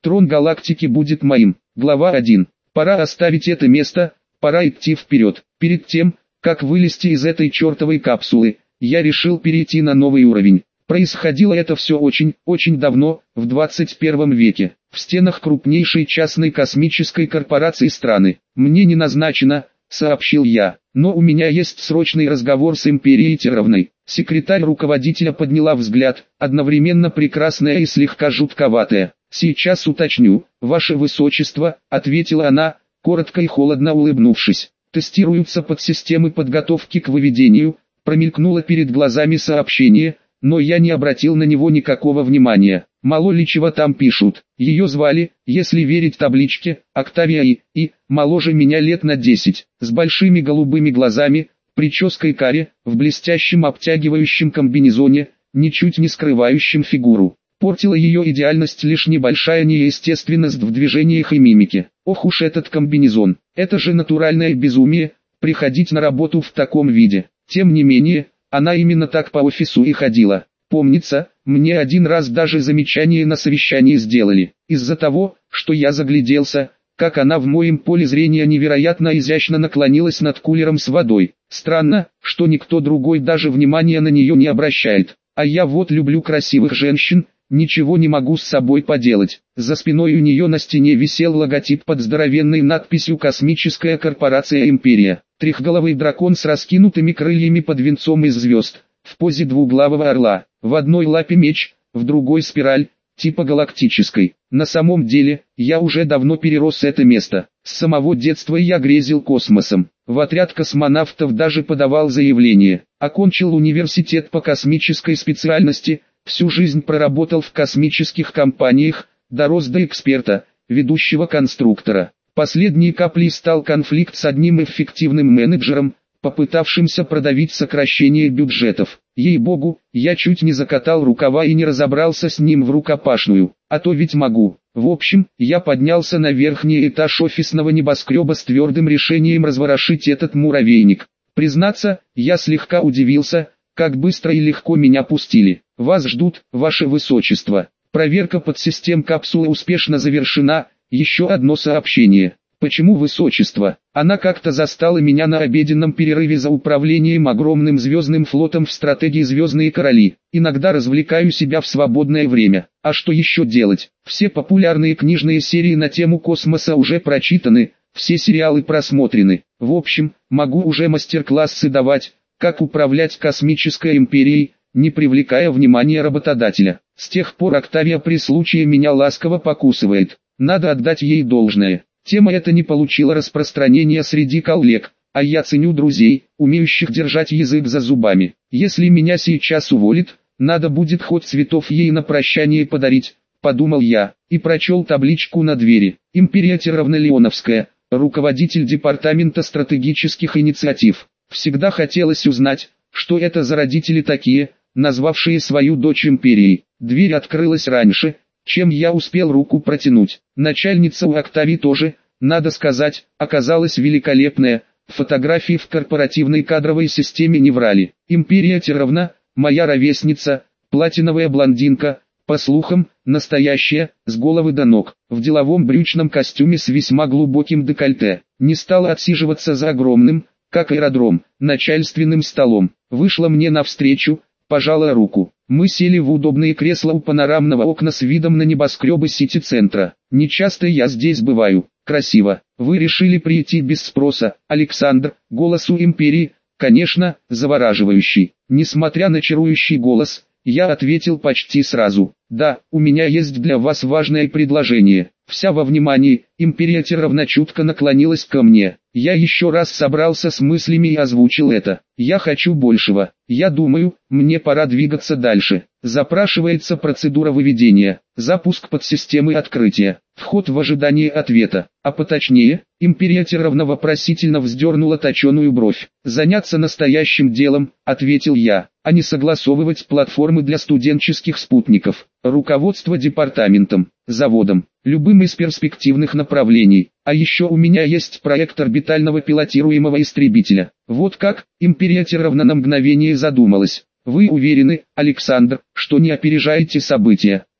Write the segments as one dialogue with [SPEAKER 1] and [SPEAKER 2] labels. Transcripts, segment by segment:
[SPEAKER 1] Трон галактики будет моим. Глава 1. Пора оставить это место, пора идти вперед. Перед тем, как вылезти из этой чертовой капсулы, я решил перейти на новый уровень. Происходило это все очень давно, в 21 веке, в стенах крупнейшей частной космической корпорации страны. Мне не назначено, сообщил я, но у меня есть срочный разговор с Империей Терровной. Секретарь руководителя подняла взгляд, одновременно прекрасная и слегка жутковатая. «Сейчас уточню, ваше высочество», — ответила она, коротко и холодно улыбнувшись. «Тестируются подсистемы подготовки к выведению», — промелькнуло перед глазами сообщение, но я не обратил на него никакого внимания. Мало ли чего там пишут. Ее звали, если верить табличке, Октавия и моложе меня лет на 10, с большими голубыми глазами, прической каре, в блестящем обтягивающем комбинезоне, ничуть не скрывающем фигуру. Портила ее идеальность лишь небольшая неестественность в движениях и мимике. Ох уж этот комбинезон, это же натуральное безумие, приходить на работу в таком виде. Тем не менее, она именно так по офису и ходила. Помнится, мне один раз даже замечание на совещании сделали, из-за того, что я загляделся, как она в моем поле зрения невероятно изящно наклонилась над кулером с водой. Странно, что никто другой даже внимания на нее не обращает. А я вот люблю красивых женщин, ничего не могу с собой поделать. За спиной у нее на стене висел логотип под здоровенной надписью «Космическая корпорация Империя». Трехголовый дракон с раскинутыми крыльями под венцом из звезд, в позе двуглавого орла, в одной лапе меч, в другой спираль, типа галактической. На самом деле, я уже давно перерос это место. С самого детства я грезил космосом. В отряд космонавтов даже подавал заявление. Окончил университет по космической специальности, всю жизнь проработал в космических компаниях, дорос до эксперта, ведущего конструктора. Последней каплей стал конфликт с одним эффективным менеджером, попытавшимся продавить сокращение бюджетов. Ей-богу, я чуть не закатал рукава и не разобрался с ним в рукопашную, а то ведь могу. В общем, я поднялся на верхний этаж офисного небоскреба с твердым решением разворошить этот муравейник. Признаться, я слегка удивился, как быстро и легко меня пустили. «Вас ждут, ваше высочество. Проверка подсистем капсулы успешно завершена». Еще одно сообщение. Почему высочество? Она как-то застала меня на обеденном перерыве за управлением огромным звездным флотом в стратегии «Звездные короли». Иногда развлекаю себя в свободное время. А что еще делать? Все популярные книжные серии на тему космоса уже прочитаны, все сериалы просмотрены. В общем, могу уже мастер-классы давать, как управлять космической империей, не привлекая внимания работодателя. С тех пор Октавия при случае меня ласково покусывает. Надо отдать ей должное. Тема эта не получила распространения среди коллег, а я ценю друзей, умеющих держать язык за зубами. Если меня сейчас уволят, надо будет хоть цветов ей на прощание подарить, подумал я, и прочел табличку на двери. Империя Терровна-Леоновская, руководитель департамента стратегических инициатив. Всегда хотелось узнать, что это за родители такие, назвавшие свою дочь империей. Дверь открылась раньше, чем я успел руку протянуть. Начальница у Октавии тоже, надо сказать, оказалась великолепная. Фотографии в корпоративной кадровой системе не врали. Империя Терровна, моя ровесница, платиновая блондинка, по слухам, настоящая, с головы до ног, в деловом брючном костюме с весьма глубоким декольте. Не стала отсиживаться за огромным, как аэродром, начальственным столом. Вышла мне навстречу, пожала руку. Мы сели в удобные кресла у панорамного окна с видом на небоскребы Сити-центра. Нечасто я здесь бываю. Красиво. Вы решили прийти без спроса, Александр. Голос у империи, конечно, завораживающий. Несмотря на чарующий голос, я ответил почти сразу. Да, у меня есть для вас важное предложение. Вся во внимании, Империя Терровна чутко наклонилась ко мне. Я еще раз собрался с мыслями и озвучил это. Я хочу большего. Я думаю, мне пора двигаться дальше. Запрашивается процедура выведения, запуск подсистемы открытия, вход в ожидание ответа. А поточнее, Империя Терровна вопросительно вздернула точеную бровь. «Заняться настоящим делом», — ответил я, — «а не согласовывать платформы для студенческих спутников, руководство департаментом, заводом, любым из перспективных направлений. А еще у меня есть проект орбитального пилотируемого истребителя». Вот как, Империя Терровна на мгновение задумалась. «Вы уверены, Александр, что не опережаете события?»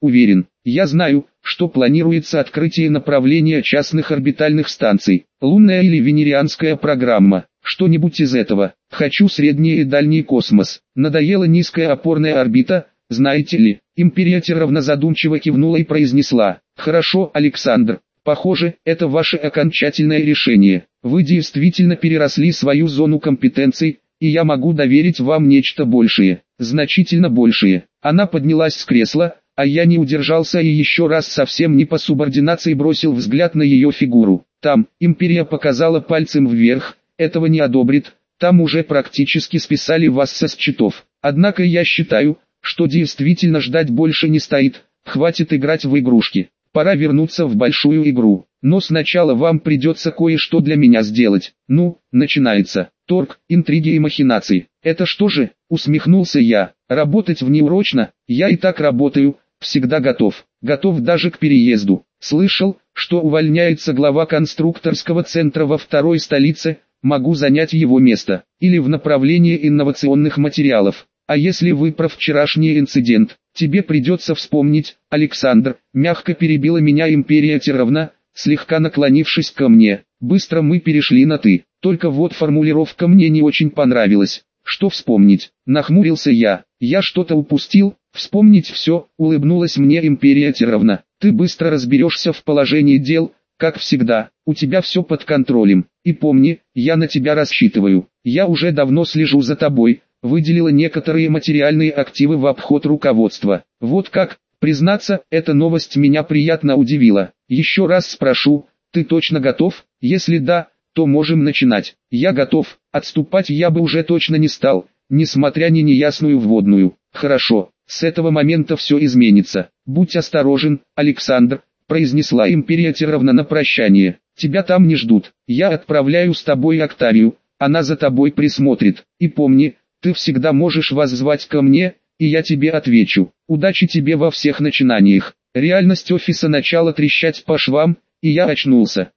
[SPEAKER 1] уверен. Я знаю, что планируется открытие направления частных орбитальных станций, лунная или венерианская программа, что-нибудь из этого. Хочу средний и дальний космос. Надоела низкая опорная орбита, знаете ли. Императоровна задумчиво кивнула и произнесла: «Хорошо, Александр, похоже, это ваше окончательное решение. Вы действительно переросли свою зону компетенций, и я могу доверить вам нечто большее, значительно большее». Она поднялась с кресла, а я не удержался и еще раз совсем не по субординации бросил взгляд на ее фигуру. Там, империя показала пальцем вверх, этого не одобрит, там уже практически списали вас со счетов. Однако я считаю, что действительно ждать больше не стоит, хватит играть в игрушки. Пора вернуться в большую игру. Но сначала вам придется кое-что для меня сделать. Ну, начинается. Торг, интриги и махинации. Это что же? Усмехнулся я. Работать внеурочно? Я и так работаю, всегда готов. Готов даже к переезду. Слышал, что увольняется глава конструкторского центра во второй столице, могу занять его место. Или в направлении инновационных материалов. А если вы про вчерашний инцидент, тебе придется вспомнить, Александр, мягко перебила меня императоровна, слегка наклонившись ко мне. Быстро мы перешли на «ты», только вот формулировка мне не очень понравилась. Что вспомнить? Нахмурился я. Я что-то упустил? Вспомнить все, улыбнулась мне императоровна. Ты быстро разберешься в положении дел, как всегда, у тебя все под контролем. И помни, я на тебя рассчитываю. Я уже давно слежу за тобой. Выделила некоторые материальные активы в обход руководства. Вот как, признаться, эта новость меня приятно удивила. Еще раз спрошу, ты точно готов? Если да, то можем начинать. Я готов, отступать я бы уже точно не стал, несмотря на неясную вводную. Хорошо, с этого момента все изменится. Будь осторожен, Александр, произнесла императоровна на прощание. Тебя там не ждут. Я отправляю с тобой Октавию, она за тобой присмотрит. И помни, ты всегда можешь воззвать ко мне, и я тебе отвечу. Удачи тебе во всех начинаниях. Реальность офиса начала трещать по швам, и я очнулся.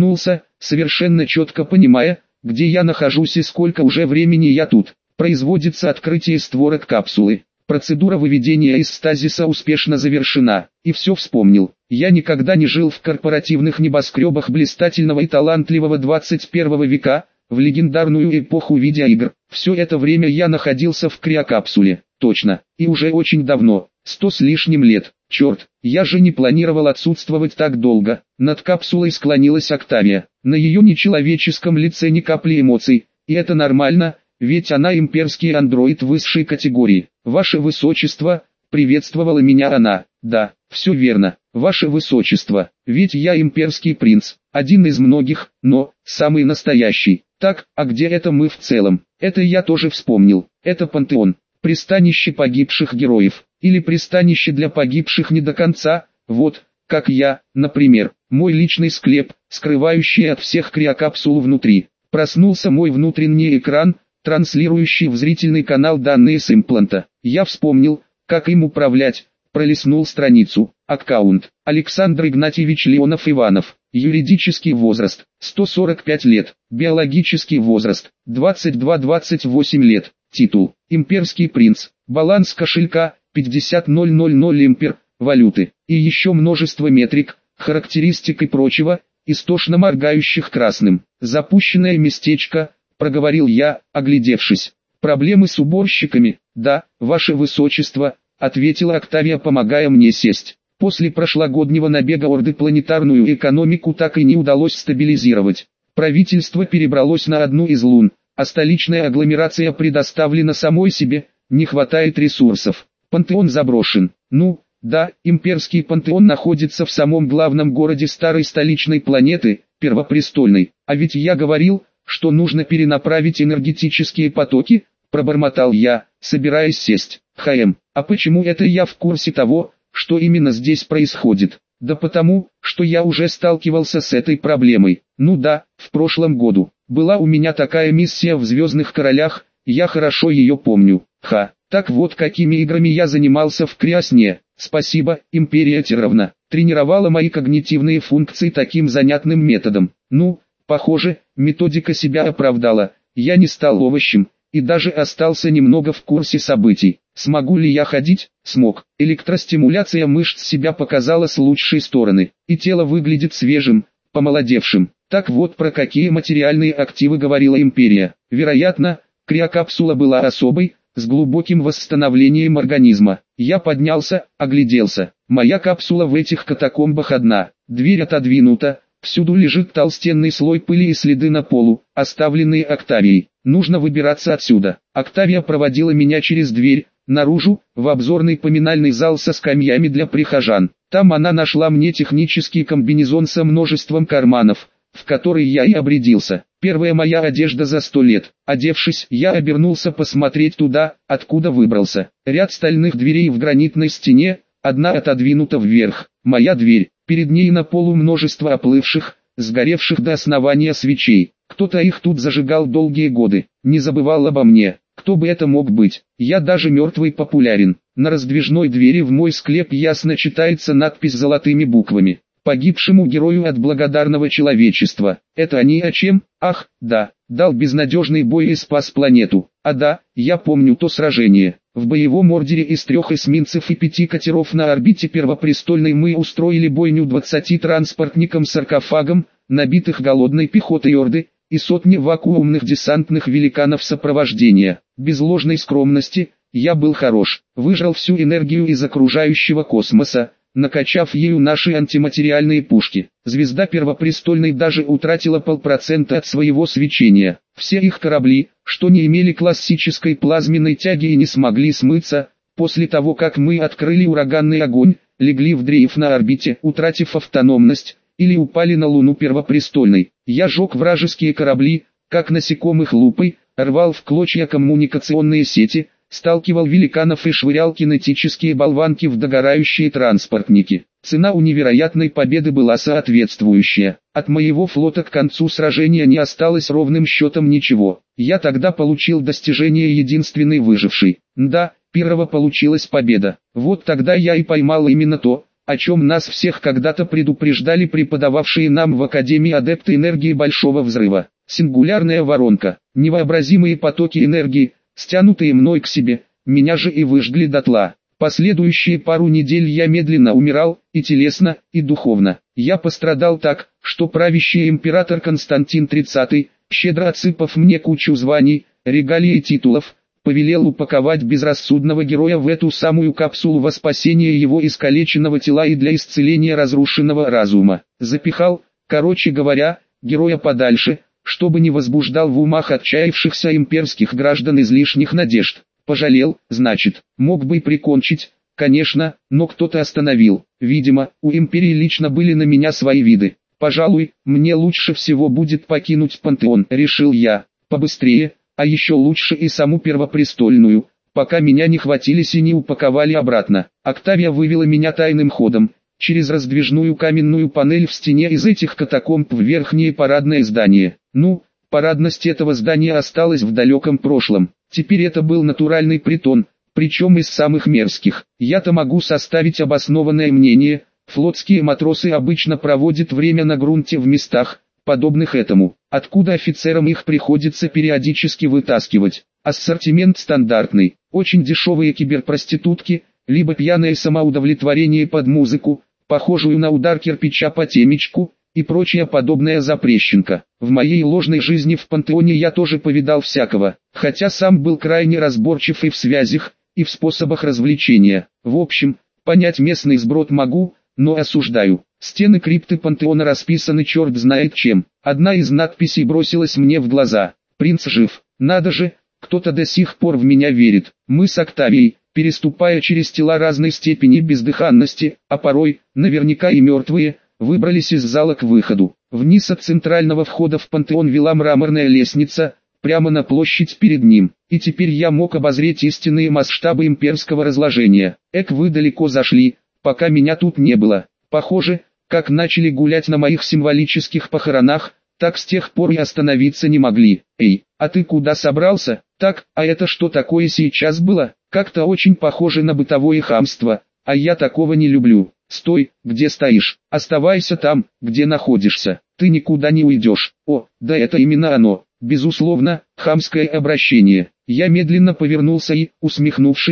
[SPEAKER 1] Совершенно четко понимая, где я нахожусь и сколько уже времени я тут. Производится открытие створок капсулы. Процедура выведения из стазиса успешно завершена. И все вспомнил. Я никогда не жил в корпоративных небоскребах блистательного и талантливого 21 века, в легендарную эпоху видеоигр. Все это время я находился в криокапсуле. Точно. И уже очень давно. 100 с лишним лет. Черт, я же не планировал отсутствовать так долго. Над капсулой склонилась Октавия. На ее нечеловеческом лице ни капли эмоций. И это нормально, ведь она имперский андроид высшей категории. Ваше Высочество, приветствовала меня она. Да, все верно, Ваше Высочество, ведь я имперский принц. Один из многих, но самый настоящий. Так, а где это мы в целом? Это я тоже вспомнил. Это пантеон. Пристанище погибших героев. Или пристанище для погибших не до конца. Вот, как я, например. Мой личный склеп, скрывающий от всех криокапсулу внутри. Проснулся мой внутренний экран, транслирующий в зрительный канал данные с импланта. Я вспомнил, как им управлять. Пролистнул страницу. Аккаунт. Александр Игнатьевич Леонов-Иванов. Юридический возраст. 145 лет. Биологический возраст. 22-28 лет. Титул. Имперский принц. Баланс кошелька. 50 000 импер. Валюты. И еще множество метрик, характеристик и прочего, истошно моргающих красным. Запущенное местечко, проговорил я, оглядевшись. Проблемы с уборщиками? Да, Ваше Высочество, ответила Октавия, помогая мне сесть. После прошлогоднего набега Орды планетарную экономику так и не удалось стабилизировать. Правительство перебралось на одну из лун, а столичная агломерация предоставлена самой себе, не хватает ресурсов. Пантеон заброшен. Ну, да, имперский пантеон находится в самом главном городе старой столичной планеты, Первопрестольной. А ведь я говорил, что нужно перенаправить энергетические потоки, пробормотал я, собираясь сесть. А почему это я в курсе того, что именно здесь происходит? Да потому, что я уже сталкивался с этой проблемой. Ну да, в прошлом году. Была у меня такая миссия в Звездных Королях, я хорошо ее помню. Так вот какими играми я занимался в криосне. Спасибо, императоровна. Тренировала мои когнитивные функции таким занятным методом. Ну, похоже, методика себя оправдала. Я не стал овощем, и даже остался немного в курсе событий. Смогу ли я ходить? Смог. Электростимуляция мышц себя показала с лучшей стороны, и тело выглядит свежим, помолодевшим. Так вот про какие материальные активы говорила империя. Вероятно, криокапсула была особой, с глубоким восстановлением организма. Я поднялся, огляделся. Моя капсула в этих катакомбах одна. Дверь отодвинута, всюду лежит толстенный слой пыли и следы на полу, оставленные Октавией. Нужно выбираться отсюда. Октавия проводила меня через дверь, наружу, в обзорный поминальный зал со скамьями для прихожан. Там она нашла мне технический комбинезон со множеством карманов, в который я и обрядился. Первая моя одежда за 100 лет. Одевшись, я обернулся посмотреть туда, откуда выбрался. Ряд стальных дверей в гранитной стене, одна отодвинута вверх. Моя дверь. Перед ней на полу множество оплывших, сгоревших до основания свечей. Кто-то их тут зажигал долгие годы. Не забывал обо мне. Кто бы это мог быть? Я даже мертвый популярен. На раздвижной двери в мой склеп ясно читается надпись золотыми буквами: погибшему герою от благодарного человечества. Это они о чем? Ах, да, дал безнадежный бой и спас планету. А да, я помню то сражение. В боевом ордере из 3 эсминцев и 5 катеров на орбите Первопрестольной мы устроили бойню 20 транспортникам-саркофагам, набитых голодной пехотой Орды, и сотни вакуумных десантных великанов сопровождения. Без ложной скромности, я был хорош, выжал всю энергию из окружающего космоса, накачав ею наши антиматериальные пушки. Звезда Первопрестольной даже утратила 0,5% от своего свечения. Все их корабли, что не имели классической плазменной тяги и не смогли смыться, после того как мы открыли ураганный огонь, легли в дрейф на орбите, утратив автономность, или упали на Луну Первопрестольной. Я жег вражеские корабли, как насекомых лупой, рвал в клочья коммуникационные сети, сталкивал великанов и швырял кинетические болванки в догорающие транспортники. Цена у невероятной победы была соответствующая. От моего флота к концу сражения не осталось ровным счетом ничего. Я тогда получил достижение единственный выживший. Да, первого получилась победа. Вот тогда я и поймал именно то, о чем нас всех когда-то предупреждали преподававшие нам в Академии адепты энергии Большого Взрыва. Сингулярная воронка, невообразимые потоки энергии, стянутые мной к себе, меня же и выжгли дотла. Последующие пару недель я медленно умирал, и телесно, и духовно. Я пострадал так, что правящий император Константин XXX, щедро отсыпав мне кучу званий, регалий и титулов, повелел упаковать безрассудного героя в эту самую капсулу во спасение его искалеченного тела и для исцеления разрушенного разума. Запихал, короче говоря, героя подальше, чтобы не возбуждал в умах отчаявшихся имперских граждан излишних надежд. Пожалел, значит, мог бы и прикончить, конечно, но кто-то остановил. Видимо, у империи лично были на меня свои виды. Пожалуй, мне лучше всего будет покинуть пантеон, решил я, побыстрее, а еще лучше и саму Первопрестольную, пока меня не хватились и не упаковали обратно. Октавия вывела меня тайным ходом, через раздвижную каменную панель в стене из этих катакомб в верхнее парадное здание. Ну, парадность этого здания осталась в далеком прошлом. Теперь это был натуральный притон, причем из самых мерзких. Я-то могу составить обоснованное мнение, флотские матросы обычно проводят время на грунте в местах, подобных этому, откуда офицерам их приходится периодически вытаскивать. Ассортимент стандартный, очень дешевые киберпроститутки, либо пьяное самоудовлетворение под музыку, похожую на удар кирпича по темечку, и прочая подобная запрещенка. В моей ложной жизни в пантеоне я тоже повидал всякого, хотя сам был крайне разборчив и в связях, и в способах развлечения. В общем, понять местный сброд могу, но осуждаю. Стены крипты пантеона расписаны черт знает чем. Одна из надписей бросилась мне в глаза. «Принц жив». Надо же, кто-то до сих пор в меня верит. Мы с Октавией, переступая через тела разной степени бездыханности, а порой, наверняка и мертвые, выбрались из зала к выходу. Вниз от центрального входа в пантеон вела мраморная лестница, прямо на площадь перед ним. И теперь я мог обозреть истинные масштабы имперского разложения. Вы далеко зашли, пока меня тут не было. Похоже, как начали гулять на моих символических похоронах, так с тех пор и остановиться не могли. Эй, а ты куда собрался? Так, а это что такое сейчас было? Как-то очень похоже на бытовое хамство, а я такого не люблю. Стой, где стоишь, оставайся там, где находишься, ты никуда не уйдешь. О, да это именно оно, безусловно, хамское обращение. Я медленно повернулся и, усмехнувшись,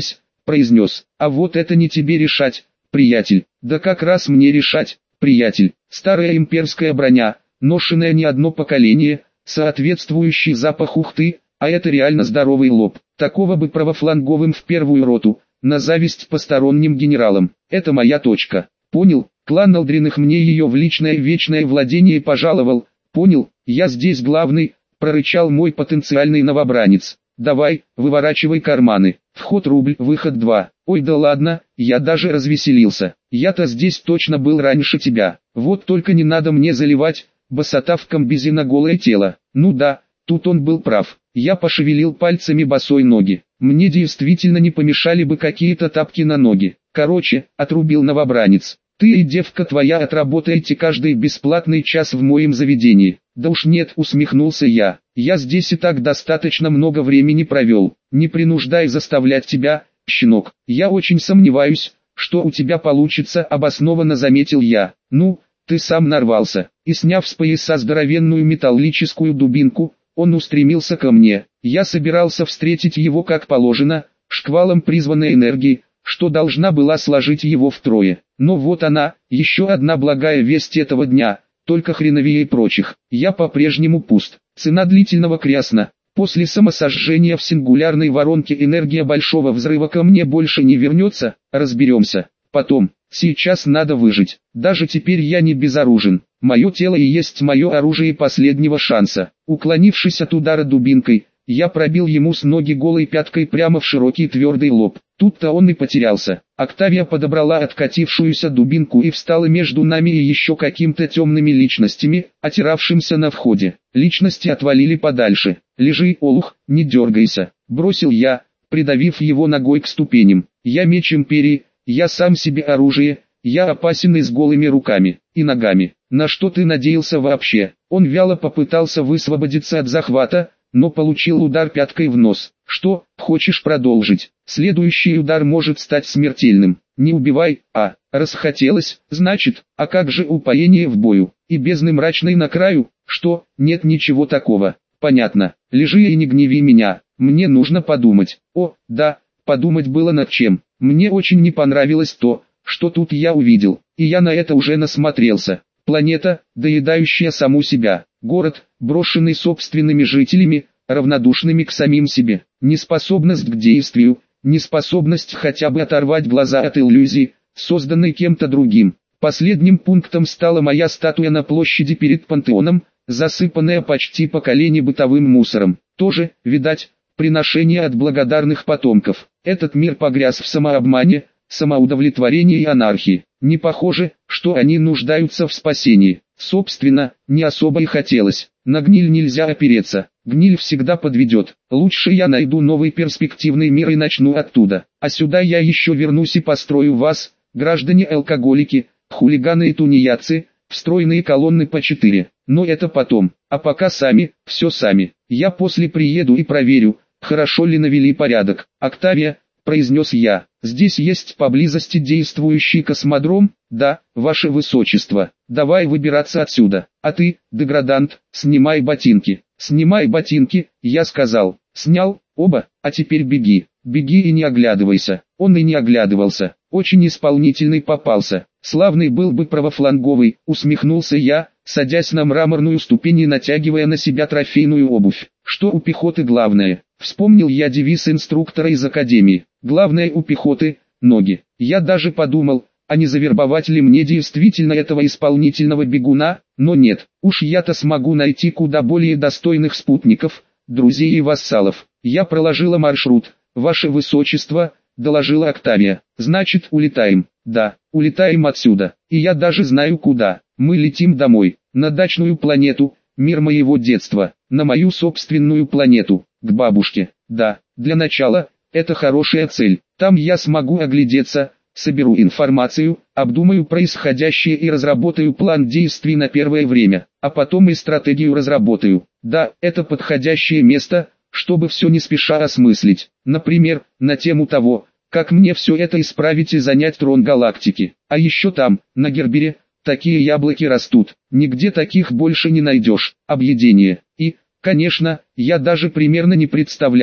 [SPEAKER 1] произнес. А вот это не тебе решать, приятель. Да как раз мне решать, приятель. Старая имперская броня, ношенная не одно поколение, соответствующий запах ухты, а это реально здоровый лоб. Такого бы правофланговым в первую роту, на зависть посторонним генералам. Это моя точка. Понял? Клан Алдриных мне ее в личное вечное владение пожаловал. Понял? Я здесь главный, прорычал мой потенциальный новобранец. Давай, выворачивай карманы. Вход рубль, выход 2. Ой, да ладно, я даже развеселился. Я-то здесь точно был раньше тебя. Вот только не надо мне заливать босота в комбизе на голое тело. Ну да, тут он был прав. Я пошевелил пальцами босой ноги. Мне действительно не помешали бы какие-то тапки на ноги. Короче, отрубил новобранец. Ты и девка твоя отработаете каждый бесплатный час в моем заведении. Да уж нет, усмехнулся я. Я здесь и так достаточно много времени провел. Не принуждай заставлять тебя, щенок. Я очень сомневаюсь, что у тебя получится, обоснованно заметил я. Ну, ты сам нарвался. И сняв с пояса здоровенную металлическую дубинку, он устремился ко мне. Я собирался встретить его как положено, шквалом призванной энергии, что должна была сложить его втрое. Но вот она, еще одна благая весть этого дня, только хреновее прочих. Я по-прежнему пуст. Цена длительного крясна. После самосожжения в сингулярной воронке энергия большого взрыва ко мне больше не вернется, разберемся. Потом, сейчас надо выжить. Даже теперь я не безоружен. Мое тело и есть мое оружие последнего шанса. Уклонившись от удара дубинкой, я пробил ему с ноги голой пяткой прямо в широкий твердый лоб. Тут-то он и потерялся. Октавия подобрала откатившуюся дубинку и встала между нами и еще каким-то темными личностями, отиравшимся на входе. Личности отвалили подальше. «Лежи, олух, не дергайся», — бросил я, придавив его ногой к ступеням. «Я меч империи, я сам себе оружие, я опасен и с голыми руками и ногами. На что ты надеялся вообще?» Он вяло попытался высвободиться от захвата, но получил удар пяткой в нос. «Что, хочешь продолжить? Следующий удар может стать смертельным. Не убивай, а, расхотелось, значит, а как же упоение в бою? И бездны мрачной на краю? Что, нет ничего такого? Понятно, лежи и не гневи меня, мне нужно подумать». О, да, подумать было над чем. Мне очень не понравилось то, что тут я увидел, и я на это уже насмотрелся. Планета, доедающая саму себя. Город, брошенный собственными жителями, равнодушными к самим себе. Неспособность к действию, неспособность хотя бы оторвать глаза от иллюзии, созданной кем-то другим. Последним пунктом стала моя статуя на площади перед пантеоном, засыпанная почти по колени бытовым мусором. Тоже, видать, приношение от благодарных потомков. Этот мир погряз в самообмане, самоудовлетворении и анархии. Не похоже, что они нуждаются в спасении. Собственно, не особо и хотелось. На гниль нельзя опереться. Гниль всегда подведет. Лучше я найду новый перспективный мир и начну оттуда. А сюда я еще вернусь и построю вас, граждане-алкоголики, хулиганы и тунеядцы, в стройные колонны по 4. Но это потом. А пока сами, все сами. Я после приеду и проверю, хорошо ли навели порядок. «Октавия», — произнес я, — «здесь есть поблизости действующий космодром?» «Да, ваше высочество. Давай выбираться отсюда. А ты, деградант, снимай ботинки». «Снимай ботинки», — я сказал. «Снял, оба, а теперь беги. Беги и не оглядывайся». Он и не оглядывался. Очень исполнительный попался. Славный был бы правофланговый, усмехнулся я, садясь на мраморную ступень и натягивая на себя трофейную обувь. Что у пехоты главное? Вспомнил я девиз инструктора из академии. Главное у пехоты – ноги. Я даже подумал, а не завербовать ли мне действительно этого исполнительного бегуна, но нет. Уж я-то смогу найти куда более достойных спутников, друзей и вассалов. Я проложила маршрут, ваше высочество, доложила Октавия. Значит, улетаем. Да, улетаем отсюда. И я даже знаю куда. Мы летим домой, на дачную планету, мир моего детства, на мою собственную планету, к бабушке. Да, для начала, это хорошая цель. Там я смогу оглядеться, соберу информацию, обдумаю происходящее и разработаю план действий на первое время, а потом и стратегию разработаю. Да, это подходящее место, чтобы все не спеша осмыслить. Например, на тему того, как мне все это исправить и занять трон галактики. А еще там, на Гербере, такие яблоки растут, нигде таких больше не найдешь. Объедение. И, конечно, я даже примерно не представлял,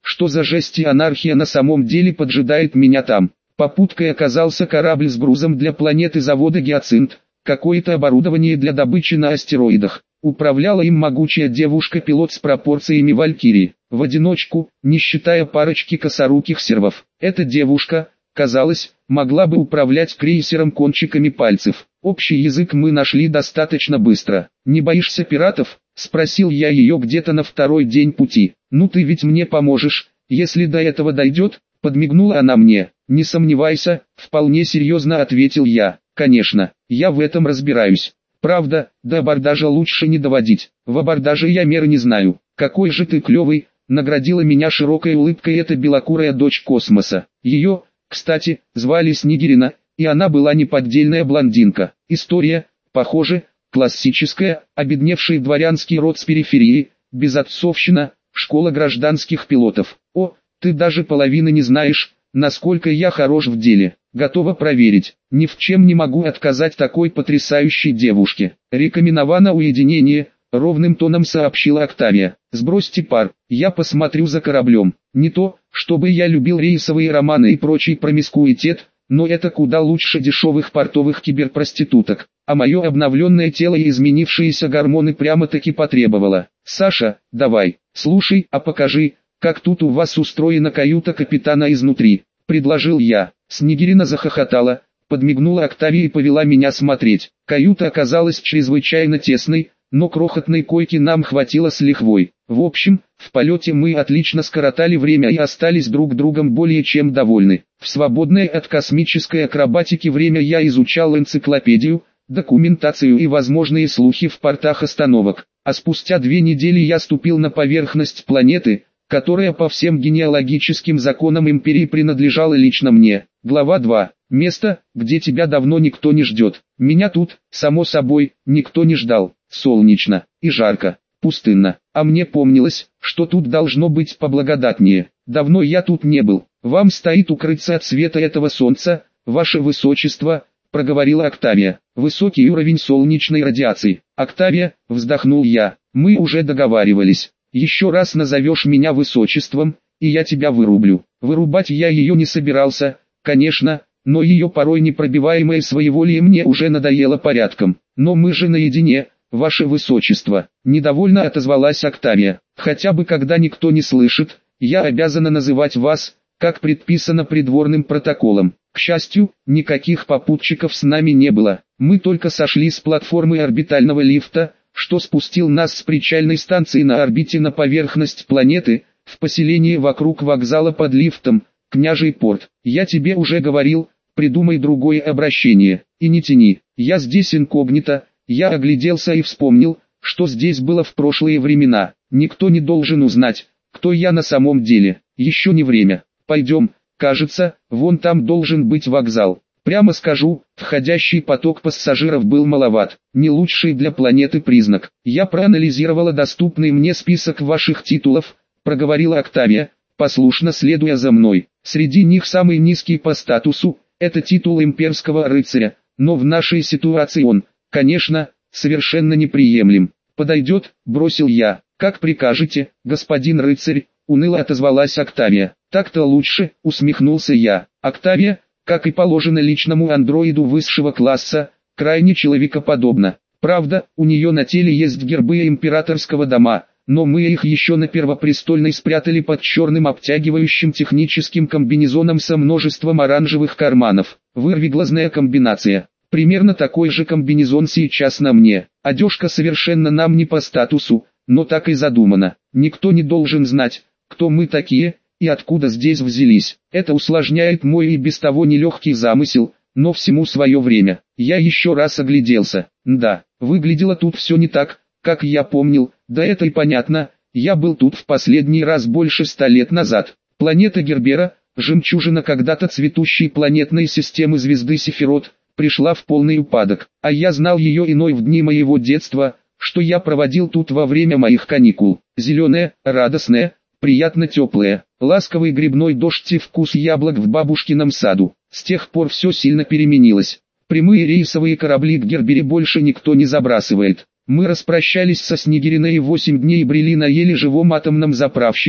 [SPEAKER 1] что за жесть и анархия на самом деле поджидает меня там. Попуткой оказался корабль с грузом для планеты завода «Гиацинт», какое-то оборудование для добычи на астероидах. Управляла им могучая девушка-пилот с пропорциями валькирии, в одиночку, не считая парочки косоруких сервов. Эта девушка, казалось, могла бы управлять крейсером кончиками пальцев. Общий язык мы нашли достаточно быстро. «Не боишься пиратов?» — спросил я ее где-то на второй день пути. «Ну ты ведь мне поможешь, если до этого дойдет?» — подмигнула она мне. «Не сомневайся», — вполне серьезно ответил я. «Конечно, я в этом разбираюсь. Правда, до абордажа лучше не доводить. В абордаже я меры не знаю». «Какой же ты клевый!» — наградила меня широкой улыбкой эта белокурая дочь космоса. Ее, кстати, звали Снегирина, и она была неподдельная блондинка. История, похоже, классическая, обедневший дворянский род с периферии, безотцовщина, школа гражданских пилотов. «О, ты даже половины не знаешь, насколько я хорош в деле. Готова проверить. Ни в чем не могу отказать такой потрясающей девушке. Рекомендовано уединение», — ровным тоном сообщила Октавия. «Сбросьте пар, я посмотрю за кораблем. Не то, чтобы я любил рейсовые романы и прочий промискуитет, но это куда лучше дешевых портовых киберпроституток. А мое обновленное тело и изменившиеся гормоны прямо-таки потребовало. Саша, давай, слушай, а покажи, как тут у вас устроена каюта капитана изнутри», — предложил я. Снегирина захохотала, подмигнула Октавии и повела меня смотреть. Каюта оказалась чрезвычайно тесной, но крохотной койки нам хватило с лихвой. В общем, в полете мы отлично скоротали время и остались друг другом более чем довольны. В свободное от космической акробатики время я изучал энциклопедию, документацию и возможные слухи в портах остановок. А спустя 2 недели я ступил на поверхность планеты, которая по всем генеалогическим законам империи принадлежала лично мне. Глава 2. Место, где тебя давно никто не ждет. Меня тут, само собой, никто не ждал. Солнечно и жарко, пустынно. А мне помнилось, что тут должно быть поблагодатнее. Давно я тут не был. «Вам стоит укрыться от света этого солнца, ваше высочество», — проговорила Октавия. «Высокий уровень солнечной радиации». «Октавия», — вздохнул я, — «мы уже договаривались. Еще раз назовешь меня высочеством, и я тебя вырублю». Вырубать я ее не собирался, конечно, но ее порой непробиваемое своеволие мне уже надоело порядком. «Но мы же наедине, ваше высочество», — недовольно отозвалась Октавия. «Хотя бы когда никто не слышит, я обязана называть вас, как предписано придворным протоколом». К счастью, никаких попутчиков с нами не было. Мы только сошли с платформы орбитального лифта, что спустил нас с причальной станции на орбите на поверхность планеты, в поселение вокруг вокзала под лифтом, Княжий порт. «Я тебе уже говорил, придумай другое обращение, и не тяни. Я здесь инкогнито». Я огляделся и вспомнил, что здесь было в прошлые времена. Никто не должен узнать, кто я на самом деле. Еще не время. Пойдем, кажется, вон там должен быть вокзал. Прямо скажу, входящий поток пассажиров был маловат. Не лучший для планеты признак. Я проанализировала доступный мне список ваших титулов, проговорила Октавия, послушно следуя за мной. Среди них самый низкий по статусу, это титул имперского рыцаря, но в нашей ситуации он, конечно, совершенно неприемлем. «Подойдет», — бросил я. «Как прикажете, господин рыцарь», — уныло отозвалась Октавия. «Так-то лучше», — усмехнулся я. Октавия, как и положено личному андроиду высшего класса, крайне человекоподобна. Правда, у нее на теле есть гербы императорского дома, но мы их еще на Первопрестольной спрятали под черным обтягивающим техническим комбинезоном со множеством оранжевых карманов. Вырвиглазная комбинация. Примерно такой же комбинезон сейчас на мне. Одежка совершенно нам не по статусу, но так и задумано. Никто не должен знать, кто мы такие, и откуда здесь взялись. Это усложняет мой и без того нелегкий замысел, но всему свое время. Я еще раз огляделся. Да, выглядело тут все не так, как я помнил, да это и понятно, я был тут в последний раз больше 100 лет назад. Планета Гербера, жемчужина когда-то цветущей планетной системы звезды Сефирот, пришла в полный упадок, а я знал ее иной в дни моего детства, что я проводил тут во время моих каникул. Зеленая, радостная, приятно теплая, ласковый грибной дождь и вкус яблок в бабушкином саду. С тех пор все сильно переменилось. Прямые рейсовые корабли к Гербере больше никто не забрасывает. Мы распрощались со Снегириной и 8 дней брели на еле живом атомном заправщике,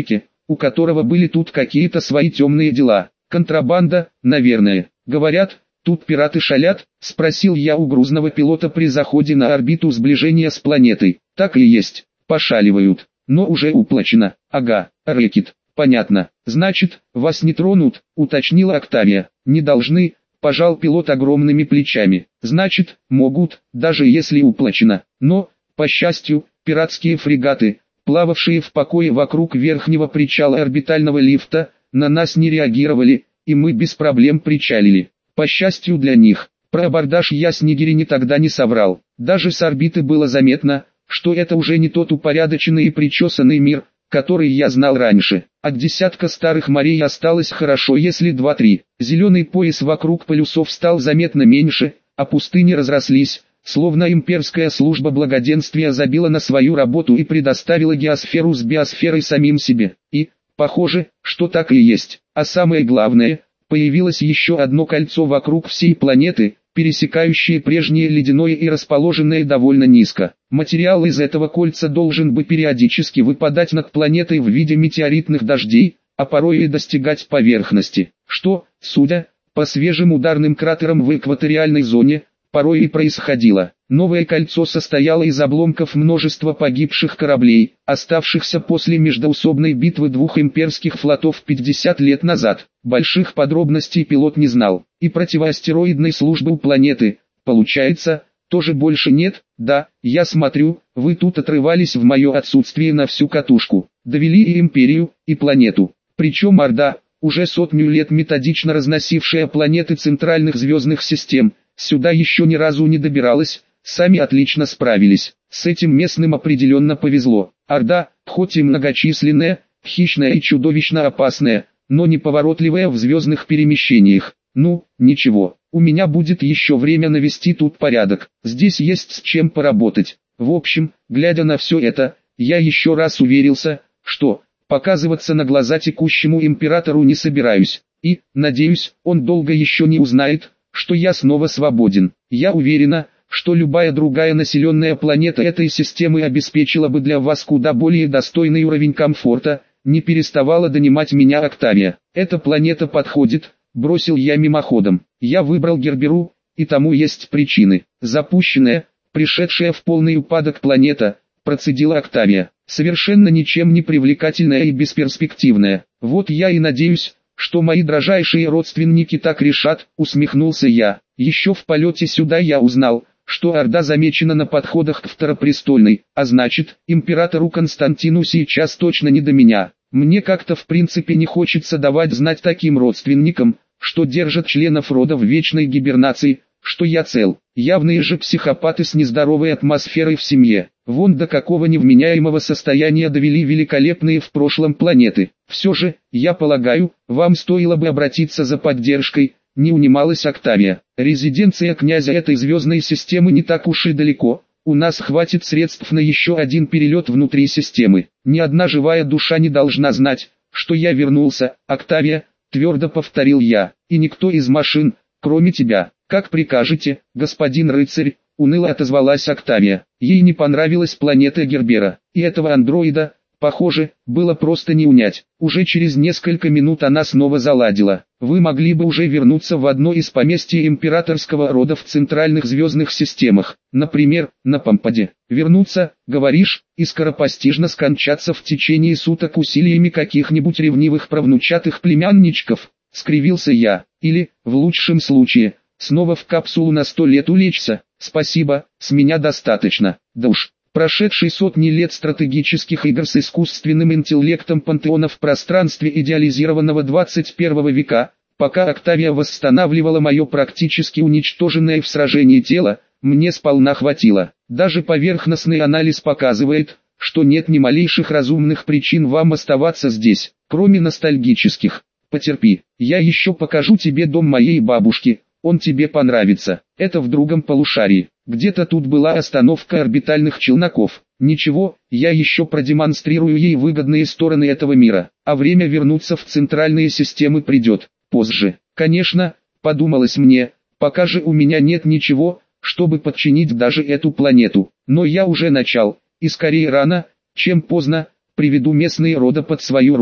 [SPEAKER 1] у которого были тут какие-то свои темные дела. Контрабанда, наверное. Говорят, тут пираты шалят, спросил я у грузного пилота при заходе на орбиту сближения с планетой. Так и есть, пошаливают, но уже уплачено. Ага, рэкет, понятно. Значит, вас не тронут, уточнила Октавия. Не должны, пожал пилот огромными плечами. Значит, могут, даже если уплачено. Но, по счастью, пиратские фрегаты, плававшие в покое вокруг верхнего причала орбитального лифта, на нас не реагировали, и мы без проблем причалили. По счастью для них, про абордаж я Снегири никогда не соврал. Даже с орбиты было заметно, что это уже не тот упорядоченный и причесанный мир, который я знал раньше. От десятка старых морей осталось хорошо если 2-3. Зеленый пояс вокруг полюсов стал заметно меньше, а пустыни разрослись, словно имперская служба благоденствия забила на свою работу и предоставила геосферу с биосферой самим себе. И, похоже, что так и есть. А самое главное, появилось еще одно кольцо вокруг всей планеты, пересекающее прежнее ледяное и расположенное довольно низко. Материал из этого кольца должен бы периодически выпадать над планетой в виде метеоритных дождей, а порой и достигать поверхности, что, судя по свежим ударным кратерам в экваториальной зоне, порой и происходило. Новое кольцо состояло из обломков множества погибших кораблей, оставшихся после междоусобной битвы двух имперских флотов 50 лет назад. Больших подробностей пилот не знал, и противоастероидной службы у планеты, получается, тоже больше нет. Да, я смотрю, вы тут отрывались в мое отсутствие на всю катушку, довели и империю, и планету. Причем Орда, уже сотню лет методично разносившая планеты центральных звездных систем, сюда еще ни разу не добиралась, сами отлично справились. С этим местным определенно повезло. Орда, хоть и многочисленная, хищная и чудовищно опасная, но неповоротливая в звездных перемещениях. Ну, ничего, у меня будет еще время навести тут порядок, здесь есть с чем поработать. В общем, глядя на все это, я еще раз уверился, что показываться на глаза текущему императору не собираюсь. И, надеюсь, он долго еще не узнает, что я снова свободен. Я уверена, что любая другая населенная планета этой системы обеспечила бы для вас куда более достойный уровень комфорта, не переставала донимать меня Октавия. Эта планета подходит, бросил я мимоходом. Я выбрал Герберу, и тому есть причины. Запущенная, пришедшая в полный упадок планета, процедила Октавия, совершенно ничем не привлекательная и бесперспективная. Вот я и надеюсь, что мои дрожайшие родственники так решат, усмехнулся я. Еще в полете сюда я узнал, что Орда замечена на подходах к Второпрестольной, а значит, императору Константину сейчас точно не до меня. Мне как-то в принципе не хочется давать знать таким родственникам, что держат членов рода в вечной гибернации, что я цел. Явные же психопаты с нездоровой атмосферой в семье. Вон до какого невменяемого состояния довели великолепные в прошлом планеты. Все же, я полагаю, вам стоило бы обратиться за поддержкой, не унималась Октавия. Резиденция князя этой звездной системы не так уж и далеко. У нас хватит средств на еще один перелет внутри системы. Ни одна живая душа не должна знать, что я вернулся, Октавия, твердо повторил я, и никто из машин, кроме тебя. Как прикажете, господин рыцарь, уныло отозвалась Октавия. Ей не понравилась планета Гербера, и этого андроида, похоже, было просто не унять. Уже через несколько минут она снова заладила. Вы могли бы уже вернуться в одно из поместьй императорского рода в центральных звездных системах, например, на Пампаде. Вернуться, говоришь, и скоропостижно скончаться в течение суток усилиями каких-нибудь ревнивых правнучатых племянничков, скривился я, или, в лучшем случае, снова в капсулу на 100 лет улечься. Спасибо, с меня достаточно. Да уж, прошедший сотни лет стратегических игр с искусственным интеллектом пантеона в пространстве идеализированного 21 века, пока Октавия восстанавливала мое практически уничтоженное в сражении тело, мне сполна хватило. Даже поверхностный анализ показывает, что нет ни малейших разумных причин вам оставаться здесь, кроме ностальгических. Потерпи, я еще покажу тебе дом моей бабушки. Он тебе понравится. Это в другом полушарии. Где-то тут была остановка орбитальных челноков. Ничего, я еще продемонстрирую ей выгодные стороны этого мира. А время вернуться в центральные системы придет позже. Конечно, подумалось мне, пока же у меня нет ничего, чтобы подчинить даже эту планету. Но я уже начал, и скорее рано, чем поздно, приведу местные рода под свою руку.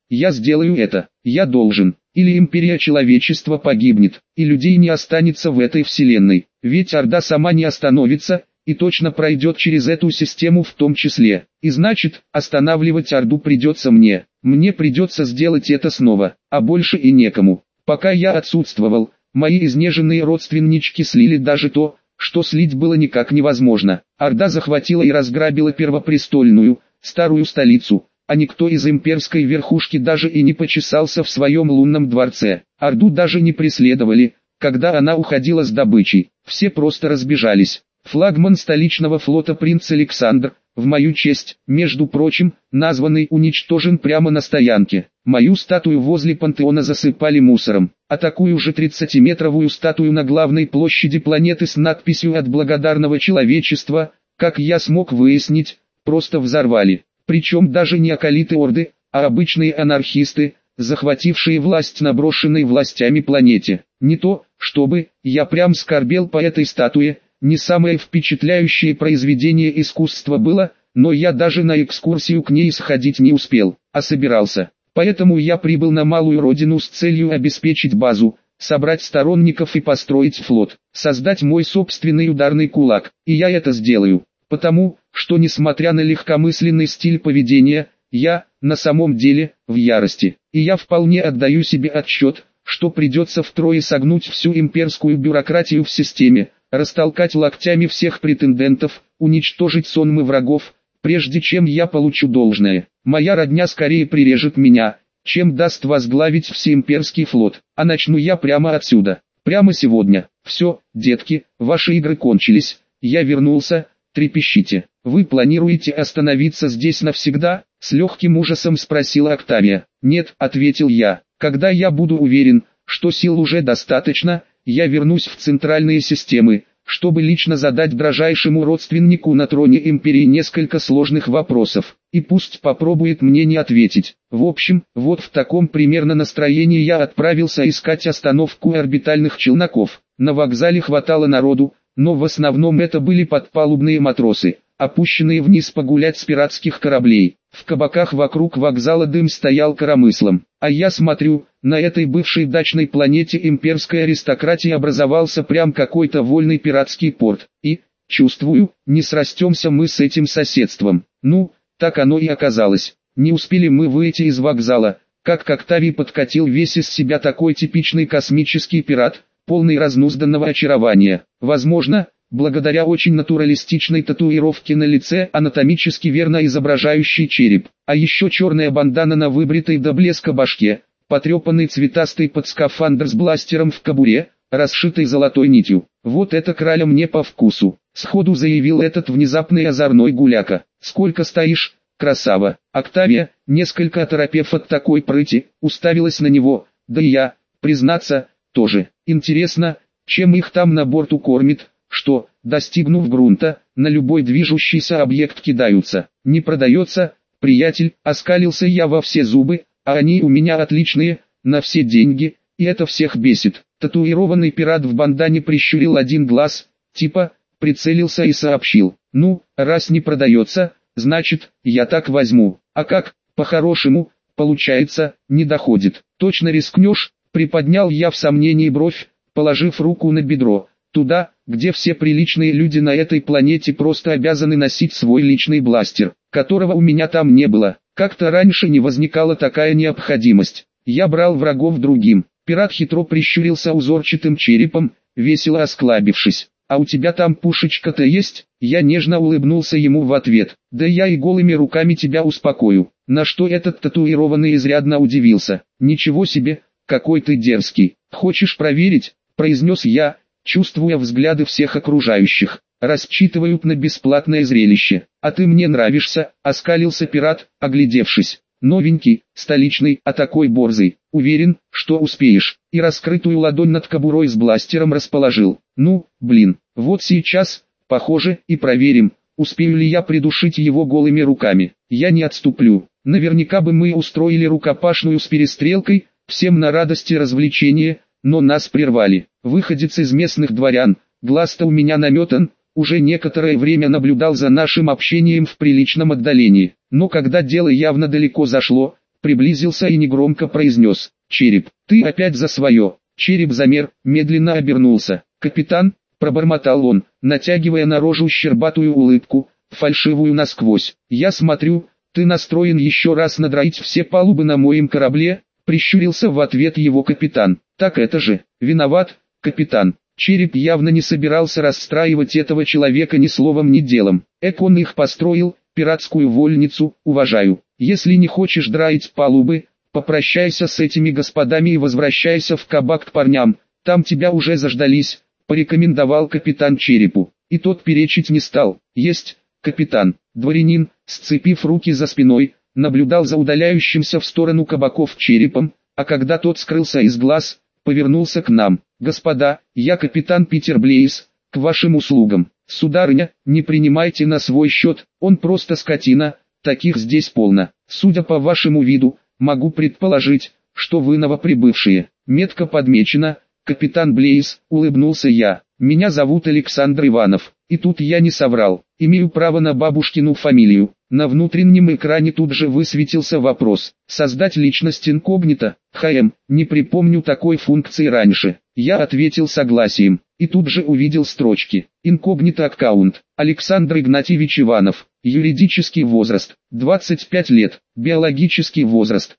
[SPEAKER 1] Я сделаю это, я должен. Или империя человечества погибнет, и людей не останется в этой вселенной. Ведь Орда сама не остановится, и точно пройдет через эту систему в том числе. И значит, останавливать Орду придется мне. Мне придется сделать это снова, а больше и некому. Пока я отсутствовал, мои изнеженные родственнички слили даже то, что слить было никак невозможно. Орда захватила и разграбила первопрестольную, старую столицу, а никто из имперской верхушки даже и не почесался в своем лунном дворце. Орду даже не преследовали, когда она уходила с добычей. Все просто разбежались. Флагман столичного флота принц Александр, в мою честь, между прочим, названный, уничтожен прямо на стоянке. Мою статую возле пантеона засыпали мусором, а такую же 30-метровую статую на главной площади планеты с надписью «От благодарного человечества», как я смог выяснить, просто взорвали. Причем даже не акалиты Орды, а обычные анархисты, захватившие власть на брошенной властями планете. Не то, чтобы я прям скорбел по этой статуе, не самое впечатляющее произведение искусства было, но я даже на экскурсию к ней сходить не успел, а собирался. Поэтому я прибыл на малую родину с целью обеспечить базу, собрать сторонников и построить флот, создать мой собственный ударный кулак, и я это сделаю. Потому, что несмотря на легкомысленный стиль поведения, я, на самом деле, в ярости. И я вполне отдаю себе отчет, что придется втрое согнуть всю имперскую бюрократию в системе, растолкать локтями всех претендентов, уничтожить сонмы врагов, прежде чем я получу должное. Моя родня скорее прирежет меня, чем даст возглавить всеимперский флот. А начну я прямо отсюда, прямо сегодня. Все, детки, ваши игры кончились, я вернулся. Трепещите. Вы планируете остановиться здесь навсегда? С легким ужасом спросила Октавия. Нет, ответил я. Когда я буду уверен, что сил уже достаточно, я вернусь в центральные системы, чтобы лично задать дрожайшему родственнику на троне империи несколько сложных вопросов. И пусть попробует мне не ответить. В общем, вот в таком примерно настроении я отправился искать остановку орбитальных челноков. На вокзале хватало народу, но в основном это были подпалубные матросы, опущенные вниз погулять с пиратских кораблей. В кабаках вокруг вокзала дым стоял коромыслом, а я смотрю, на этой бывшей дачной планете имперской аристократии образовался прям какой-то вольный пиратский порт. И, чувствую, не срастемся мы с этим соседством. Ну, так оно и оказалось. Не успели мы выйти из вокзала, как к Октавии подкатил весь из себя такой типичный космический пират, полный разнузданного очарования. Возможно, благодаря очень натуралистичной татуировке на лице, анатомически верно изображающей череп, а еще черная бандана на выбритой до блеска башке, потрепанный цветастый подскафандр с бластером в кобуре, расшитый золотой нитью. Вот это краля мне по вкусу, сходу заявил этот внезапный озорной гуляка. Сколько стоишь, красава? Октавия, несколько оторопев от такой прыти, уставилась на него, да и я, признаться, тоже. Интересно, чем их там на борту кормит, что, достигнув грунта, на любой движущийся объект кидаются. Не продается, приятель, оскалился я во все зубы, а они у меня отличные, на все деньги, и это всех бесит. Татуированный пират в бандане прищурил один глаз, типа, прицелился и сообщил: ну, раз не продается, значит, я так возьму. А как, по-хорошему, получается, не доходит. Точно рискнешь? Приподнял я в сомнении бровь, положив руку на бедро, туда, где все приличные люди на этой планете просто обязаны носить свой личный бластер, которого у меня там не было. Как-то раньше не возникала такая необходимость. Я брал врагов другим. Пират хитро прищурился узорчатым черепом, весело осклабившись. А у тебя там пушечка-то есть? Я нежно улыбнулся ему в ответ. Да я и голыми руками тебя успокою. На что этот татуированный изрядно удивился. Ничего себе! Какой ты дерзкий. Хочешь проверить? Произнес я, чувствуя взгляды всех окружающих. Рассчитывают на бесплатное зрелище. А ты мне нравишься, оскалился пират, оглядевшись. Новенький, столичный, а такой борзый. Уверен, что успеешь. И раскрытую ладонь над кобурой с бластером расположил. Ну, блин, вот сейчас, похоже, и проверим, успею ли я придушить его голыми руками. Я не отступлю. Наверняка бы мы устроили рукопашную с перестрелкой, всем на радости развлечения, но нас прервали. Выходец из местных дворян, глаз-то у меня наметан, уже некоторое время наблюдал за нашим общением в приличном отдалении. Но когда дело явно далеко зашло, приблизился и негромко произнес: «Череп, ты опять за свое». Череп замер, медленно обернулся. «Капитан», — пробормотал он, натягивая на рожу щербатую улыбку, фальшивую насквозь. «Я смотрю, ты настроен еще раз надраить все палубы на моем корабле», — прищурился в ответ его капитан. «Так это же, виноват, капитан». Череп явно не собирался расстраивать этого человека ни словом ни делом. Он их построил, пиратскую вольницу, уважаю. Если не хочешь драить палубы, попрощайся с этими господами и возвращайся в кабак к парням, там тебя уже заждались, порекомендовал капитан Черепу. И тот перечить не стал. Есть, капитан. Дворянин, сцепив руки за спиной, наблюдал за удаляющимся в сторону кабаков Черепом, а когда тот скрылся из глаз, повернулся к нам. «Господа, я капитан Питер Блейз, к вашим услугам. Сударыня, не принимайте на свой счет, он просто скотина, таких здесь полно. Судя по вашему виду, могу предположить, что вы новоприбывшие». «Метко подмечено, капитан Блейз», — улыбнулся я. «Меня зовут Александр Иванов». И тут я не соврал. Имею право на бабушкину фамилию. На внутреннем экране тут же высветился вопрос: создать личность инкогнито? Не припомню такой функции раньше. Я ответил согласием. И тут же увидел строчки. Инкогнито аккаунт. Александр Игнатьевич Иванов. Юридический возраст 25 лет. Биологический возраст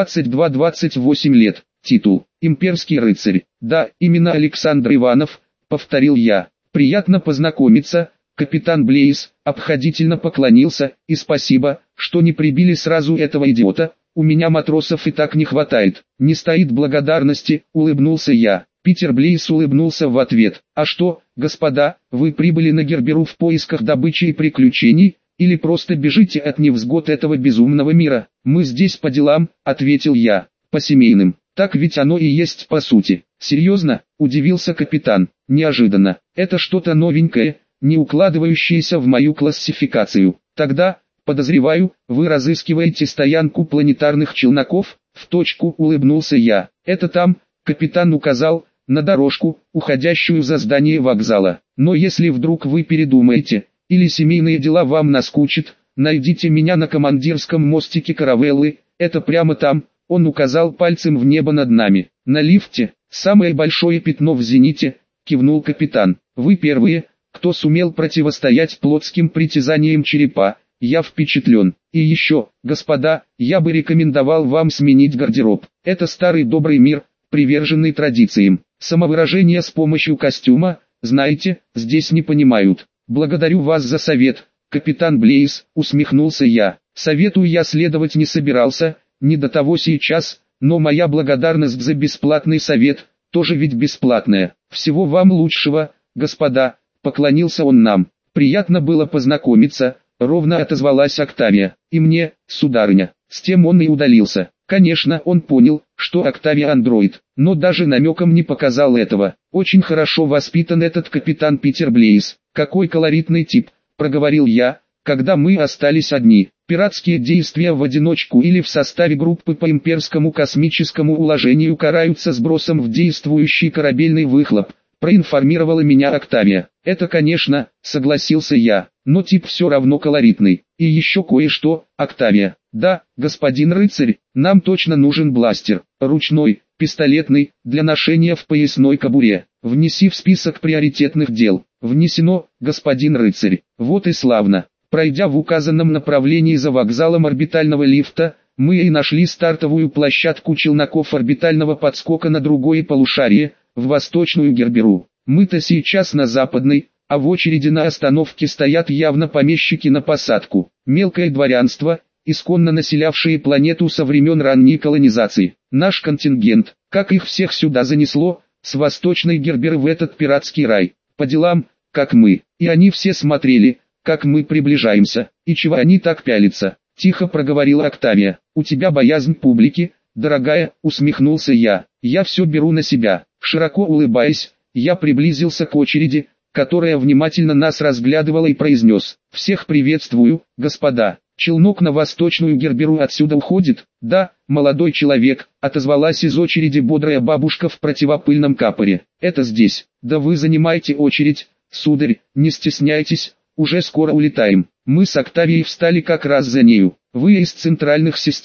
[SPEAKER 1] 22-28 лет. Титул: имперский рыцарь. Да, именно Александр Иванов, повторил я. Приятно познакомиться, капитан Блейз, обходительно поклонился, и спасибо, что не прибили сразу этого идиота, у меня матросов и так не хватает. Не стоит благодарности, улыбнулся я. Питер Блейз улыбнулся в ответ. А что, господа, вы прибыли на Герберу в поисках добычи и приключений, или просто бежите от невзгод этого безумного мира? Мы здесь по делам, ответил я, по семейным. Так ведь оно и есть по сути. Серьезно, удивился капитан. Неожиданно. Это что-то новенькое, не укладывающееся в мою классификацию. Тогда, подозреваю, вы разыскиваете стоянку планетарных челноков? В точку, улыбнулся я. Это там, капитан указал на дорожку, уходящую за здание вокзала. Но если вдруг вы передумаете, или семейные дела вам наскучат, найдите меня на командирском мостике каравеллы, это прямо там. Он указал пальцем в небо над нами. На лифте, самое большое пятно в зените, кивнул капитан. Вы первые, кто сумел противостоять плотским притязаниям черепа. Я впечатлен. И еще, господа, я бы рекомендовал вам сменить гардероб. Это старый добрый мир, приверженный традициям. Самовыражение с помощью костюма, знаете, здесь не понимают. Благодарю вас за совет, капитан Блейз, усмехнулся я. Совету я следовать не собирался, не до того сейчас, но моя благодарность за бесплатный совет, тоже ведь бесплатная. Всего вам лучшего, господа, поклонился он нам. Приятно было познакомиться, ровно отозвалась Октавия. И мне, сударыня. С тем он и удалился. Конечно, он понял, что Октавия андроид, но даже намеком не показал этого. Очень хорошо воспитан этот капитан Питер Блейз. Какой колоритный тип, проговорил я, когда мы остались одни. Пиратские действия в одиночку или в составе группы по имперскому космическому уложению караются сбросом в действующий корабельный выхлоп, проинформировала меня Октавия. Это, конечно, согласился я, но тип все равно колоритный. И еще кое-что, Октавия. Да, господин рыцарь, нам точно нужен бластер, ручной, пистолетный, для ношения в поясной кобуре. Внеси в список приоритетных дел. Внесено, господин рыцарь. Вот и славно. Пройдя в указанном направлении за вокзалом орбитального лифта, мы и нашли стартовую площадку челноков орбитального подскока на другое полушарие, в восточную Герберу. Мы-то сейчас на западной, а в очереди на остановке стоят явно помещики на посадку. Мелкое дворянство, исконно населявшие планету со времен ранней колонизации. Наш контингент, как их всех сюда занесло, с восточной Герберы в этот пиратский рай. По делам, как мы, и они все смотрели, как мы приближаемся, и чего они так пялятся, тихо проговорила Октавия. У тебя боязнь публики, дорогая, усмехнулся я. Я все беру на себя. Широко улыбаясь, я приблизился к очереди, которая внимательно нас разглядывала, и произнес: всех приветствую, господа. Челнок на восточную Герберу отсюда уходит? Да, молодой человек, отозвалась из очереди бодрая бабушка в противопыльном капоре. Это здесь. Да вы занимаете очередь, сударь, не стесняйтесь. Уже скоро улетаем. Мы с Октавией встали как раз за нею. Вы из центральных систем?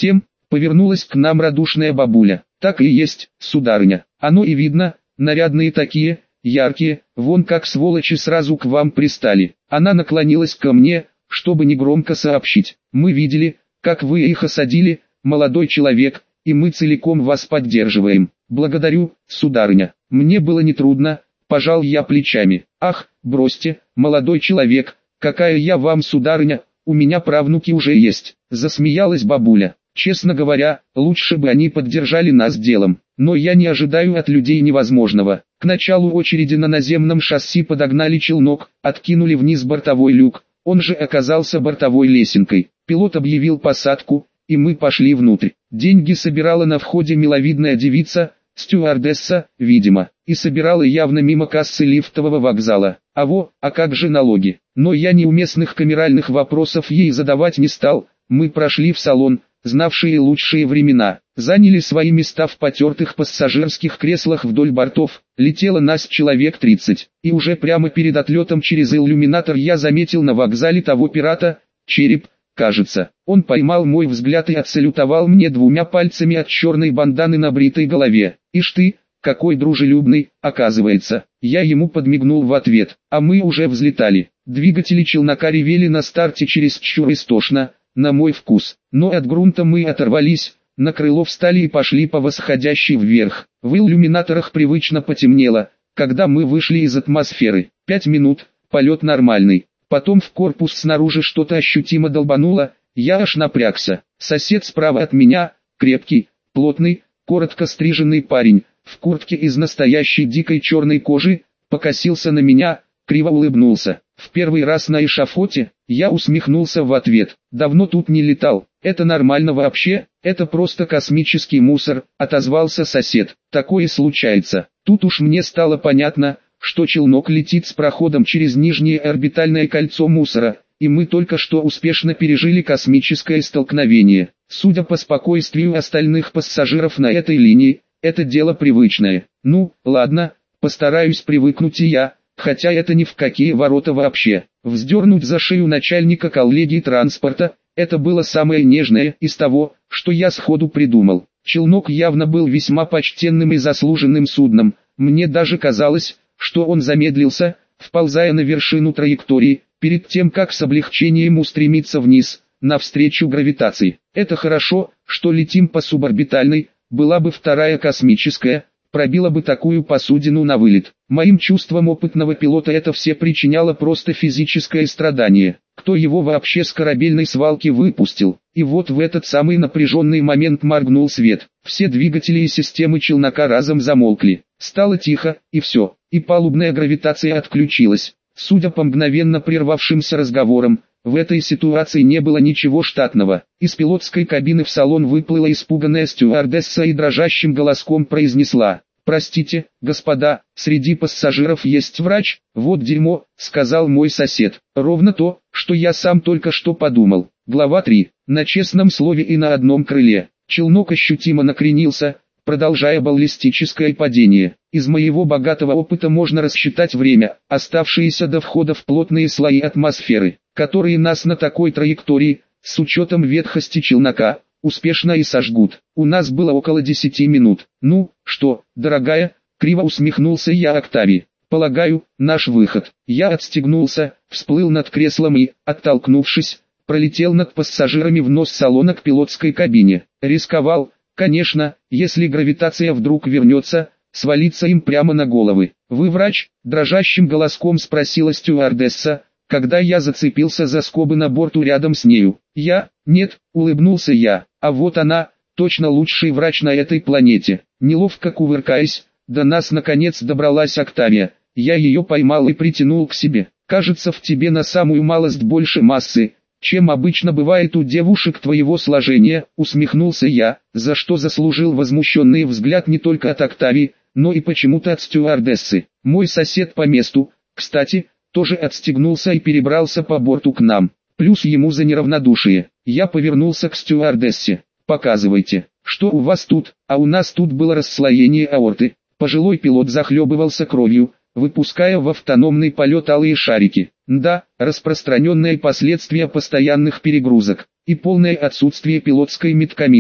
[SPEAKER 1] Повернулась к нам радушная бабуля. Так и есть, сударыня. Оно и видно, нарядные такие, яркие, вон как сволочи сразу к вам пристали. Она наклонилась ко мне, чтобы негромко сообщить. Мы видели, как вы их осадили, молодой человек, и мы целиком вас поддерживаем. Благодарю, сударыня. Мне было нетрудно, пожал я плечами. Ах, бросьте, молодой человек, какая я вам сударыня, у меня правнуки уже есть. Засмеялась бабуля. Честно говоря, лучше бы они поддержали нас делом. Но я не ожидаю от людей невозможного. К началу очереди на наземном шасси подогнали челнок, откинули вниз бортовой люк. Он же оказался бортовой лесенкой. Пилот объявил посадку, и мы пошли внутрь. Деньги собирала на входе миловидная девица, стюардесса, видимо, и собирала явно мимо кассы лифтового вокзала. А как же налоги? Но я неуместных камеральных вопросов ей задавать не стал. Мы прошли в салон, знавшие лучшие времена, заняли свои места в потертых пассажирских креслах вдоль бортов. Летело нас человек 30, и уже прямо перед отлетом через иллюминатор я заметил на вокзале того пирата, Череп, кажется. Он поймал мой взгляд и отсалютовал мне двумя пальцами от черной банданы на бритой голове. Ишь ты, какой дружелюбный, оказывается. Я ему подмигнул в ответ, а мы уже взлетали. Двигатели челнока ревели на старте чересчур истошно, на мой вкус. Но от грунта мы оторвались, на крыло встали и пошли по восходящей вверх. В иллюминаторах привычно потемнело, когда мы вышли из атмосферы. 5 минут, полет нормальный. Потом в корпус снаружи что-то ощутимо долбануло, я аж напрягся. Сосед справа от меня, крепкий, плотный, коротко стриженный парень, в куртке из настоящей дикой черной кожи, покосился на меня, криво улыбнулся. В первый раз на эшафоте, я усмехнулся в ответ. Давно тут не летал. Это нормально вообще, это просто космический мусор, отозвался сосед. Такое случается. Тут уж мне стало понятно, что челнок летит с проходом через нижнее орбитальное кольцо мусора, и мы только что успешно пережили космическое столкновение. Судя по спокойствию остальных пассажиров на этой линии, это дело привычное. Ну, ладно, постараюсь привыкнуть и я, хотя это ни в какие ворота вообще. Вздернуть за шею начальника коллегии транспорта, это было самое нежное из того, что я сходу придумал. Челнок явно был весьма почтенным и заслуженным судном, мне даже казалось, что он замедлился, вползая на вершину траектории, перед тем как с облегчением устремиться вниз, навстречу гравитации. Это хорошо, что летим по суборбитальной, была бы вторая космическая, пробила бы такую посудину на вылет. Моим чувствам опытного пилота это все причиняло просто физическое страдание. Кто его вообще с корабельной свалки выпустил? И вот в этот самый напряженный момент моргнул свет. Все двигатели и системы челнока разом замолкли. Стало тихо, и все. И палубная гравитация отключилась. Судя по мгновенно прервавшимся разговорам, в этой ситуации не было ничего штатного. Из пилотской кабины в салон выплыла испуганная стюардесса и дрожащим голоском произнесла: «Простите, господа, среди пассажиров есть врач?» «Вот дерьмо», — сказал мой сосед. «Ровно то, что я сам только что подумал». Глава 3. На честном слове и на одном крыле. Челнок ощутимо накренился, продолжая баллистическое падение. Из моего богатого опыта можно рассчитать время, оставшееся до входа в плотные слои атмосферы, которые нас на такой траектории, с учетом ветхости челнока, успешно и сожгут. У нас было около 10 минут. «Ну, что, дорогая?» — криво усмехнулся я Октавии. «Полагаю, наш выход». Я отстегнулся, всплыл над креслом и, оттолкнувшись, пролетел над пассажирами в нос салона к пилотской кабине. Рисковал, конечно, если гравитация вдруг вернется, свалиться им прямо на головы. «Вы врач?» — дрожащим голоском спросила стюардесса, когда я зацепился за скобы на борту рядом с нею. «Нет», — улыбнулся я, — «а вот она, точно лучший врач на этой планете». Неловко кувыркаясь, до нас наконец добралась Октавия. Я ее поймал и притянул к себе. «Кажется, в тебе на самую малость больше массы, чем обычно бывает у девушек твоего сложения», — усмехнулся я, за что заслужил возмущенный взгляд не только от Октавии, но и почему-то от стюардессы. Мой сосед по месту, кстати, тоже отстегнулся и перебрался по борту к нам. Плюс ему за неравнодушие. Я повернулся к стюардессе. «Показывайте, что у вас тут?» «А у нас тут было расслоение аорты». Пожилой пилот захлебывался кровью, выпуская в автономный полет алые шарики. Да, распространенные последствия постоянных перегрузок и полное отсутствие пилотской медкомиссии.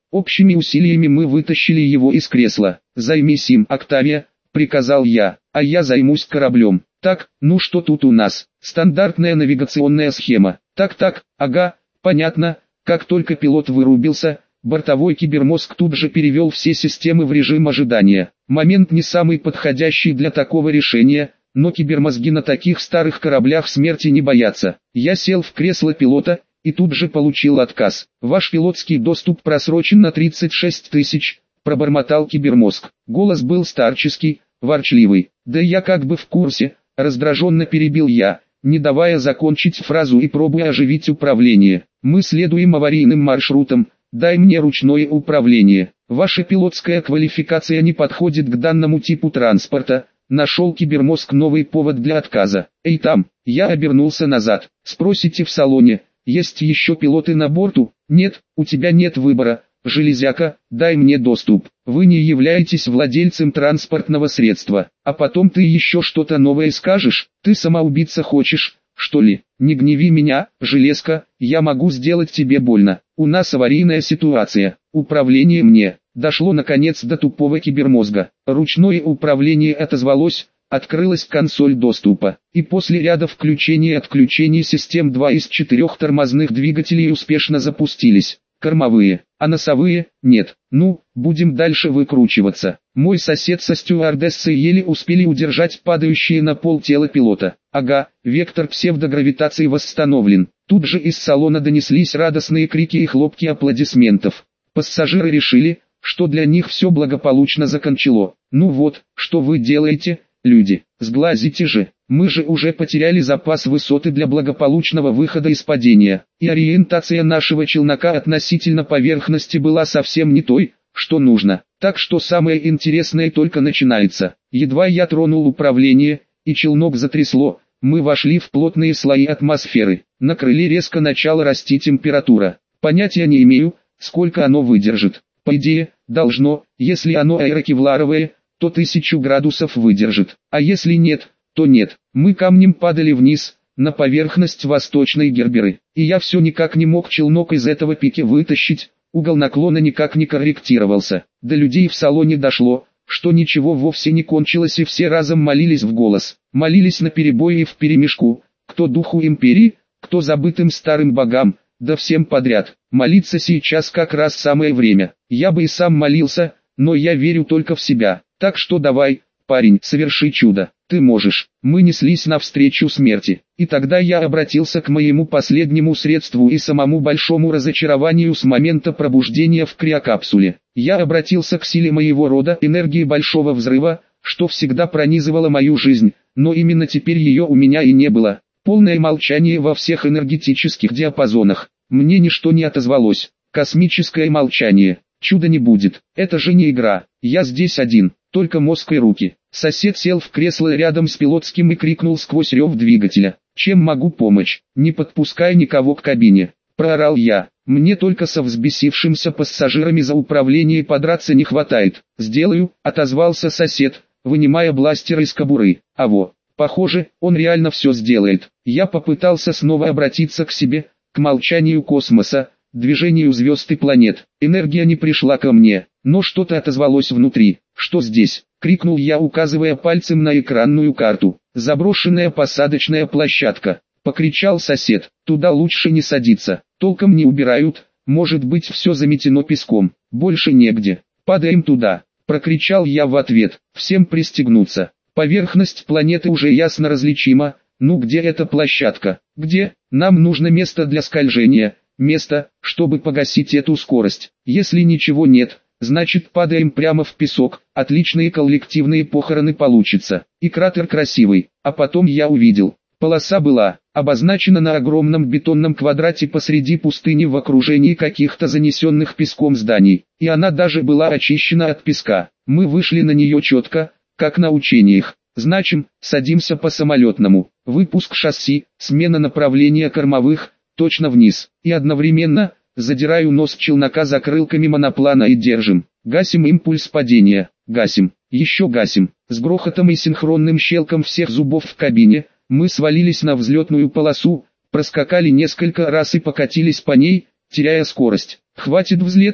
[SPEAKER 1] Общими усилиями мы вытащили его из кресла. «Займись им, Октавия», — приказал я, — «а я займусь кораблем». «Так, ну что тут у нас? Стандартная навигационная схема. Так, ага, понятно». Как только пилот вырубился, бортовой кибермозг тут же перевел все системы в режим ожидания. Момент не самый подходящий для такого решения, но кибермозги на таких старых кораблях смерти не боятся. Я сел в кресло пилота и тут же получил отказ. «Ваш пилотский доступ просрочен на 36 тысяч», — пробормотал кибермозг. Голос был старческий, ворчливый. «Да я как бы в курсе», — раздраженно перебил я, не давая закончить фразу и пробуя оживить управление. «Мы следуем аварийным маршрутам, дай мне ручное управление. Ваша пилотская квалификация не подходит к данному типу транспорта». Нашел кибермозг новый повод для отказа. «Эй там!» Я обернулся назад. «Спросите в салоне, есть еще пилоты на борту?» «Нет, у тебя нет выбора. Железяка, дай мне доступ. Вы не являетесь владельцем транспортного средства. А потом ты еще что-то новое скажешь? Ты самоубийца хочешь, что ли? Не гневи меня, железка, я могу сделать тебе больно. У нас аварийная ситуация. Управление мне». Дошло наконец до тупого кибермозга. Ручное управление отозвалось, открылась консоль доступа. И после ряда включений и отключений систем 2 из 4 тормозных двигателей успешно запустились. Кормовые, а носовые – нет. Ну, будем дальше выкручиваться. Мой сосед со стюардессой еле успели удержать падающее на пол тело пилота. Ага, вектор псевдогравитации восстановлен. Тут же из салона донеслись радостные крики и хлопки аплодисментов. Пассажиры решили, что для них все благополучно закончило. «Ну вот, что вы делаете, люди, сглазите же, мы же уже потеряли запас высоты для благополучного выхода из падения, и ориентация нашего челнока относительно поверхности была совсем не той, что нужно, так что самое интересное только начинается». Едва я тронул управление, и челнок затрясло, мы вошли в плотные слои атмосферы, на крыле резко начала расти температура. Понятия не имею, сколько оно выдержит. По идее, должно, если оно аэрокевларовое, то 1000 градусов выдержит, а если нет, то нет. Мы камнем падали вниз, на поверхность восточной Герберы, и я все никак не мог челнок из этого пики вытащить, угол наклона никак не корректировался. До людей в салоне дошло, что ничего вовсе не кончилось, и все разом молились в голос. Молились наперебой и вперемешку, кто духу империи, кто забытым старым богам, да всем подряд. Молиться сейчас как раз самое время. Я бы и сам молился, но я верю только в себя. Так что давай, парень, соверши чудо. Ты можешь. Мы неслись навстречу смерти. И тогда я обратился к моему последнему средству и самому большому разочарованию с момента пробуждения в криокапсуле. Я обратился к силе моего рода, энергии большого взрыва, что всегда пронизывала мою жизнь, но именно теперь ее у меня и не было. Полное молчание во всех энергетических диапазонах. Мне ничто не отозвалось. Космическое молчание. Чуда не будет. Это же не игра. Я здесь один, только мозг и руки. Сосед сел в кресло рядом с пилотским и крикнул сквозь рев двигателя: «Чем могу помочь? Не подпускай никого к кабине!» Проорал я. «Мне только со взбесившимся пассажирами за управление подраться не хватает». «Сделаю», — отозвался сосед, вынимая бластер из кобуры. «Аво». Похоже, он реально все сделает. Я попытался снова обратиться к себе, к молчанию космоса, движению звезд и планет. Энергия не пришла ко мне, но что-то отозвалось внутри. «Что здесь?» — крикнул я, указывая пальцем на экранную карту. «Заброшенная посадочная площадка», — покричал сосед. «Туда лучше не садиться, толком не убирают, может быть все заметено песком, больше негде. Падаем туда», — прокричал я в ответ. «Всем пристегнуться». Поверхность планеты уже ясно различима. Ну где эта площадка? Где? Нам нужно место для скольжения, место, чтобы погасить эту скорость. Если ничего нет, значит падаем прямо в песок. Отличные коллективные похороны получится. И кратер красивый. А потом я увидел. Полоса была обозначена на огромном бетонном квадрате посреди пустыни в окружении каких-то занесенных песком зданий. И она даже была очищена от песка. Мы вышли на нее четко, как на учениях. Значим, садимся по самолетному. Выпуск шасси, смена направления кормовых, точно вниз. И одновременно, задираю нос челнока закрылками моноплана и держим. Гасим импульс падения. Гасим. Еще гасим. С грохотом и синхронным щелком всех зубов в кабине, мы свалились на взлетную полосу, проскакали несколько раз и покатились по ней, теряя скорость. «Хватит взлетки!» —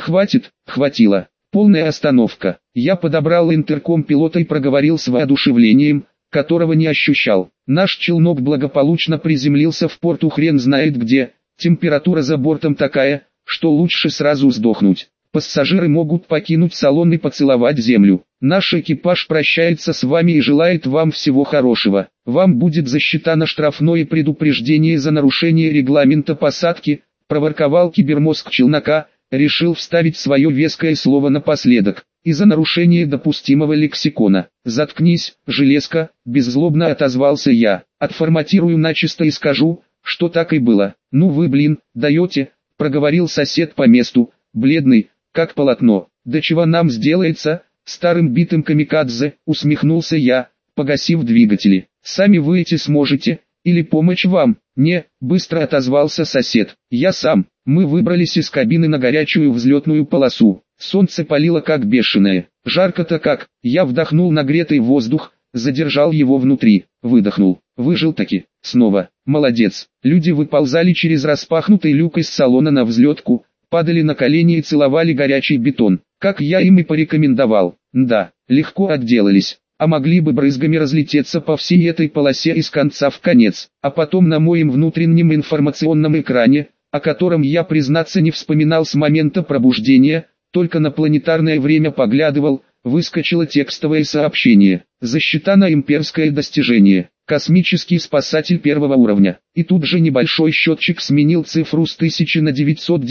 [SPEAKER 1] Хватит, хватило. Полная остановка. Я подобрал интерком пилота и проговорил с воодушевлением, которого не ощущал. Наш челнок благополучно приземлился в порту хрен знает где. Температура за бортом такая, что лучше сразу сдохнуть. Пассажиры могут покинуть салон и поцеловать землю. Наш экипаж прощается с вами и желает вам всего хорошего. Вам будет засчитано штрафное предупреждение за нарушение регламента посадки, проворковал кибермозг челнока, решил вставить свое веское слово напоследок. И за нарушение допустимого лексикона. «Заткнись, железка», — беззлобно отозвался я. «Отформатирую начисто и скажу, что так и было». «Ну вы, блин, даете», — проговорил сосед по месту, бледный, как полотно. «Да чего нам сделается, старым битым камикадзе», — усмехнулся я, погасив двигатели. «Сами выйти сможете, или помочь вам?» «Не», — быстро отозвался сосед. «Я сам». Мы выбрались из кабины на горячую взлетную полосу. Солнце палило как бешеное. Жарко-то как. Я вдохнул нагретый воздух, задержал его внутри, выдохнул. Выжил таки. Снова. Молодец. Люди выползали через распахнутый люк из салона на взлетку, падали на колени и целовали горячий бетон, как я им и порекомендовал. Да, легко отделались. А могли бы брызгами разлететься по всей этой полосе из конца в конец. А потом на моем внутреннем информационном экране, о котором я, признаться, не вспоминал с момента пробуждения, только на планетарное время поглядывал, выскочило текстовое сообщение. Засчитано имперское достижение. Космический спасатель первого уровня. И тут же небольшой счетчик сменил цифру с 1000 на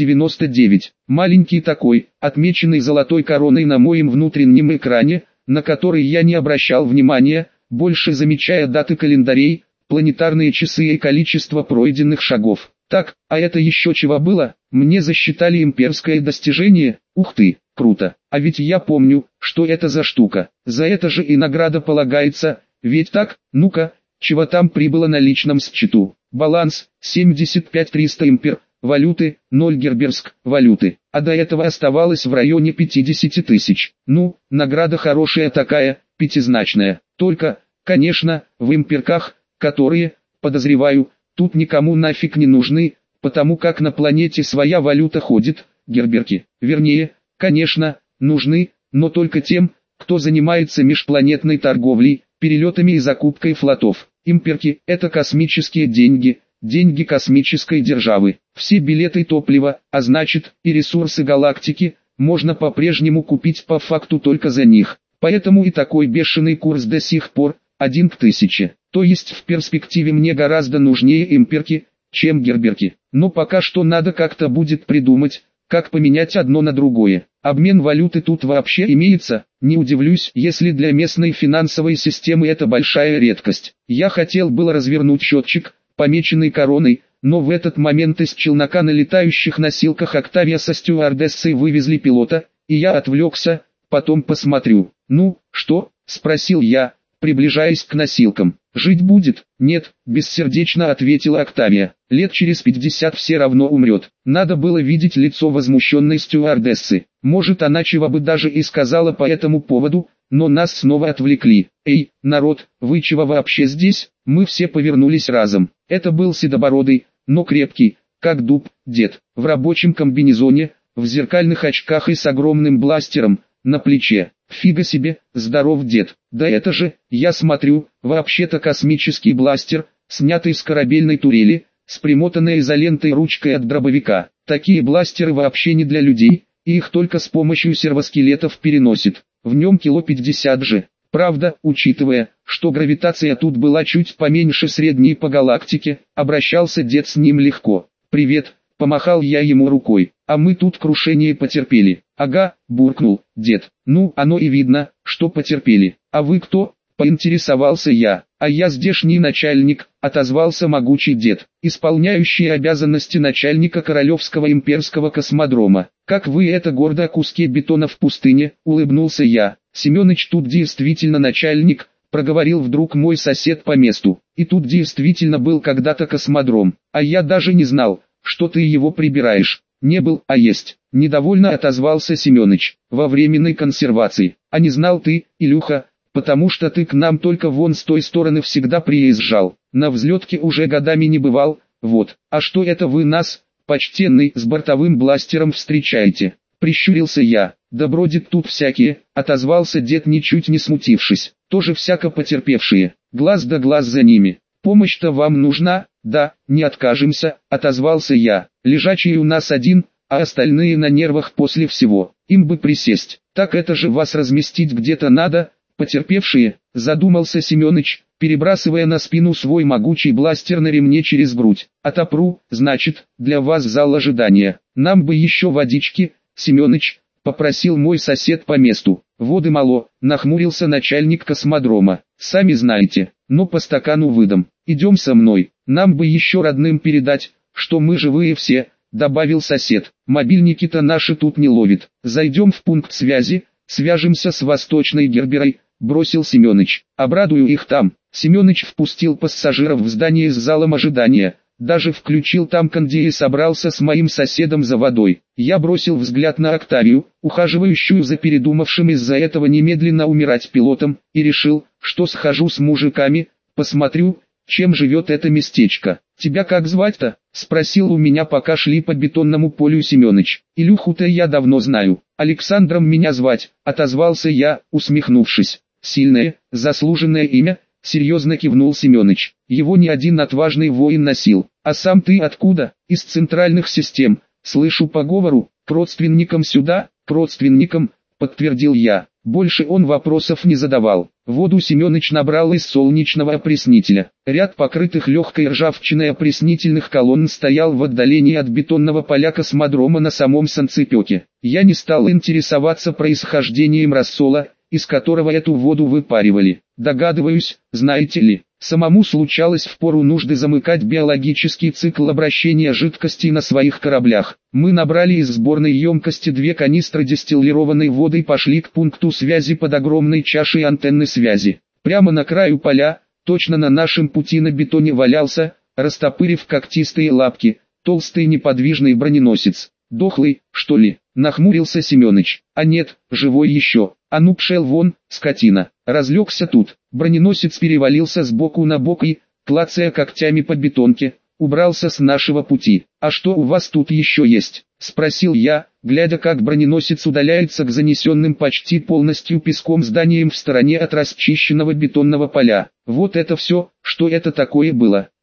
[SPEAKER 1] 999. Маленький такой, отмеченный золотой короной на моем внутреннем экране, на который я не обращал внимания, больше замечая даты календарей, планетарные часы и количество пройденных шагов. Так, а это еще чего было? Мне засчитали имперское достижение? Ух ты, круто. А ведь я помню, что это за штука. За это же и награда полагается, ведь так? Ну-ка, чего там прибыло на личном счету? Баланс, 75 300 импер, валюты, 0 герберск, валюты. А до этого оставалось в районе 50 тысяч. Ну, награда хорошая такая, пятизначная. Только, конечно, в имперках, которые, подозреваю, тут никому нафиг не нужны, потому как на планете своя валюта ходит, герберки. Вернее, конечно, нужны, но только тем, кто занимается межпланетной торговлей, перелетами и закупкой флотов. Имперки – это космические деньги, деньги космической державы. Все билеты топлива, а значит и ресурсы галактики, можно по-прежнему купить по факту только за них. Поэтому и такой бешеный курс до сих пор, 1 к 1000. То есть в перспективе мне гораздо нужнее имперки, чем герберки. Но пока что надо как-то будет придумать, как поменять одно на другое. Обмен валюты тут вообще имеется, не удивлюсь, если для местной финансовой системы это большая редкость. Я хотел было развернуть счетчик, помеченный короной, но в этот момент из челнока на летающих носилках Октавия со стюардессой вывезли пилота, и я отвлекся, потом посмотрю. «Ну, что?» – спросил я, приближаясь к носилкам. «Жить будет?» «Нет», – бессердечно ответила Октавия. «Лет через 50 все равно умрет». Надо было видеть лицо возмущенной стюардессы. Может, она чего бы даже и сказала по этому поводу, но нас снова отвлекли. «Эй, народ, вы чего вообще здесь?» Мы все повернулись разом. Это был седобородый, но крепкий, как дуб, дед, в рабочем комбинезоне, в зеркальных очках и с огромным бластером на плече. Фига себе, здоров дед. Да это же, я смотрю, вообще-то космический бластер, снятый с корабельной турели, с примотанной изолентой ручкой от дробовика. Такие бластеры вообще не для людей, и их только с помощью сервоскелетов переносит. В нем кило 50 же. Правда, учитывая, что гравитация тут была чуть поменьше средней по галактике, обращался дед с ним легко. «Привет», — помахал я ему рукой, — «а мы тут крушение потерпели». «Ага», — буркнул дед. «Ну, оно и видно, что потерпели. А вы кто?» — поинтересовался я. «А я здешний начальник», — отозвался могучий дед, исполняющий обязанности начальника Королевского имперского космодрома. «Как вы это гордо о куске бетона в пустыне», — улыбнулся я. «Семёныч, тут действительно начальник», — проговорил вдруг мой сосед по месту. «И тут действительно был когда-то космодром, а я даже не знал, что ты его прибираешь». «Не был, а есть», — недовольно отозвался Семёныч. «Во временной консервации. А не знал ты, Илюха, потому что ты к нам только вон с той стороны всегда приезжал. На взлетке уже годами не бывал, вот. А что это вы нас, почтенный, с бортовым бластером встречаете?» Прищурился я. Да бродит тут всякие, отозвался дед, ничуть не смутившись. Тоже всяко потерпевшие, глаз да глаз за ними. Помощь-то вам нужна? Да, не откажемся, отозвался я. Лежачий у нас один, а остальные на нервах после всего. Им бы присесть. Так это же вас разместить где-то надо. Потерпевшие, задумался Семёныч, перебрасывая на спину свой могучий бластер на ремне через грудь. Отопру, значит, для вас зал ожидания. Нам бы еще водички, Семёныч, попросил мой сосед по месту. Воды мало, нахмурился начальник космодрома. Сами знаете, но по стакану выдам. Идем со мной, нам бы еще родным передать, что мы живые все, добавил сосед. Мобильники-то наши тут не ловит. Зайдем в пункт связи, свяжемся с Восточной Герберой, бросил Семёныч. Обрадую их там. Семёныч впустил пассажиров в здание с залом ожидания. Даже включил там кондей и собрался с моим соседом за водой. Я бросил взгляд на Октавию, ухаживающую за передумавшим из-за этого немедленно умирать пилотом, и решил, что схожу с мужиками, посмотрю, чем живет это местечко. «Тебя как звать-то?» — спросил у меня, пока шли по бетонному полю Семёныч. «Илюху-то я давно знаю. Александром меня звать», — отозвался я, усмехнувшись. «Сильное, заслуженное имя», — серьезно кивнул Семёныч. «Его ни один отважный воин носил. А сам ты откуда?» «Из центральных систем. Слышу по говору, к родственникам сюда?» «К родственникам», — подтвердил я. Больше он вопросов не задавал. Воду Семёныч набрал из солнечного опреснителя. Ряд покрытых легкой ржавчиной опреснительных колонн стоял в отдалении от бетонного поля космодрома на самом санцепёке. Я не стал интересоваться происхождением рассола, из которого эту воду выпаривали. Догадываюсь, знаете ли, самому случалось в пору нужды замыкать биологический цикл обращения жидкостей на своих кораблях. Мы набрали из сборной емкости 2 канистры дистиллированной воды и пошли к пункту связи под огромной чашей антенны связи. Прямо на краю поля, точно на нашем пути на бетоне валялся, растопырив когтистые лапки, толстый неподвижный броненосец. «Дохлый, что ли?» — нахмурился Семёныч. «А нет, живой еще. А ну пшел вон, скотина!» Разлегся тут. Броненосец перевалился с боку на бок и, клацая когтями по бетонке, убрался с нашего пути. «А что у вас тут еще есть?» — спросил я, глядя, как броненосец удаляется к занесенным почти полностью песком зданиям в стороне от расчищенного бетонного поля. «Вот это все, что это такое было?»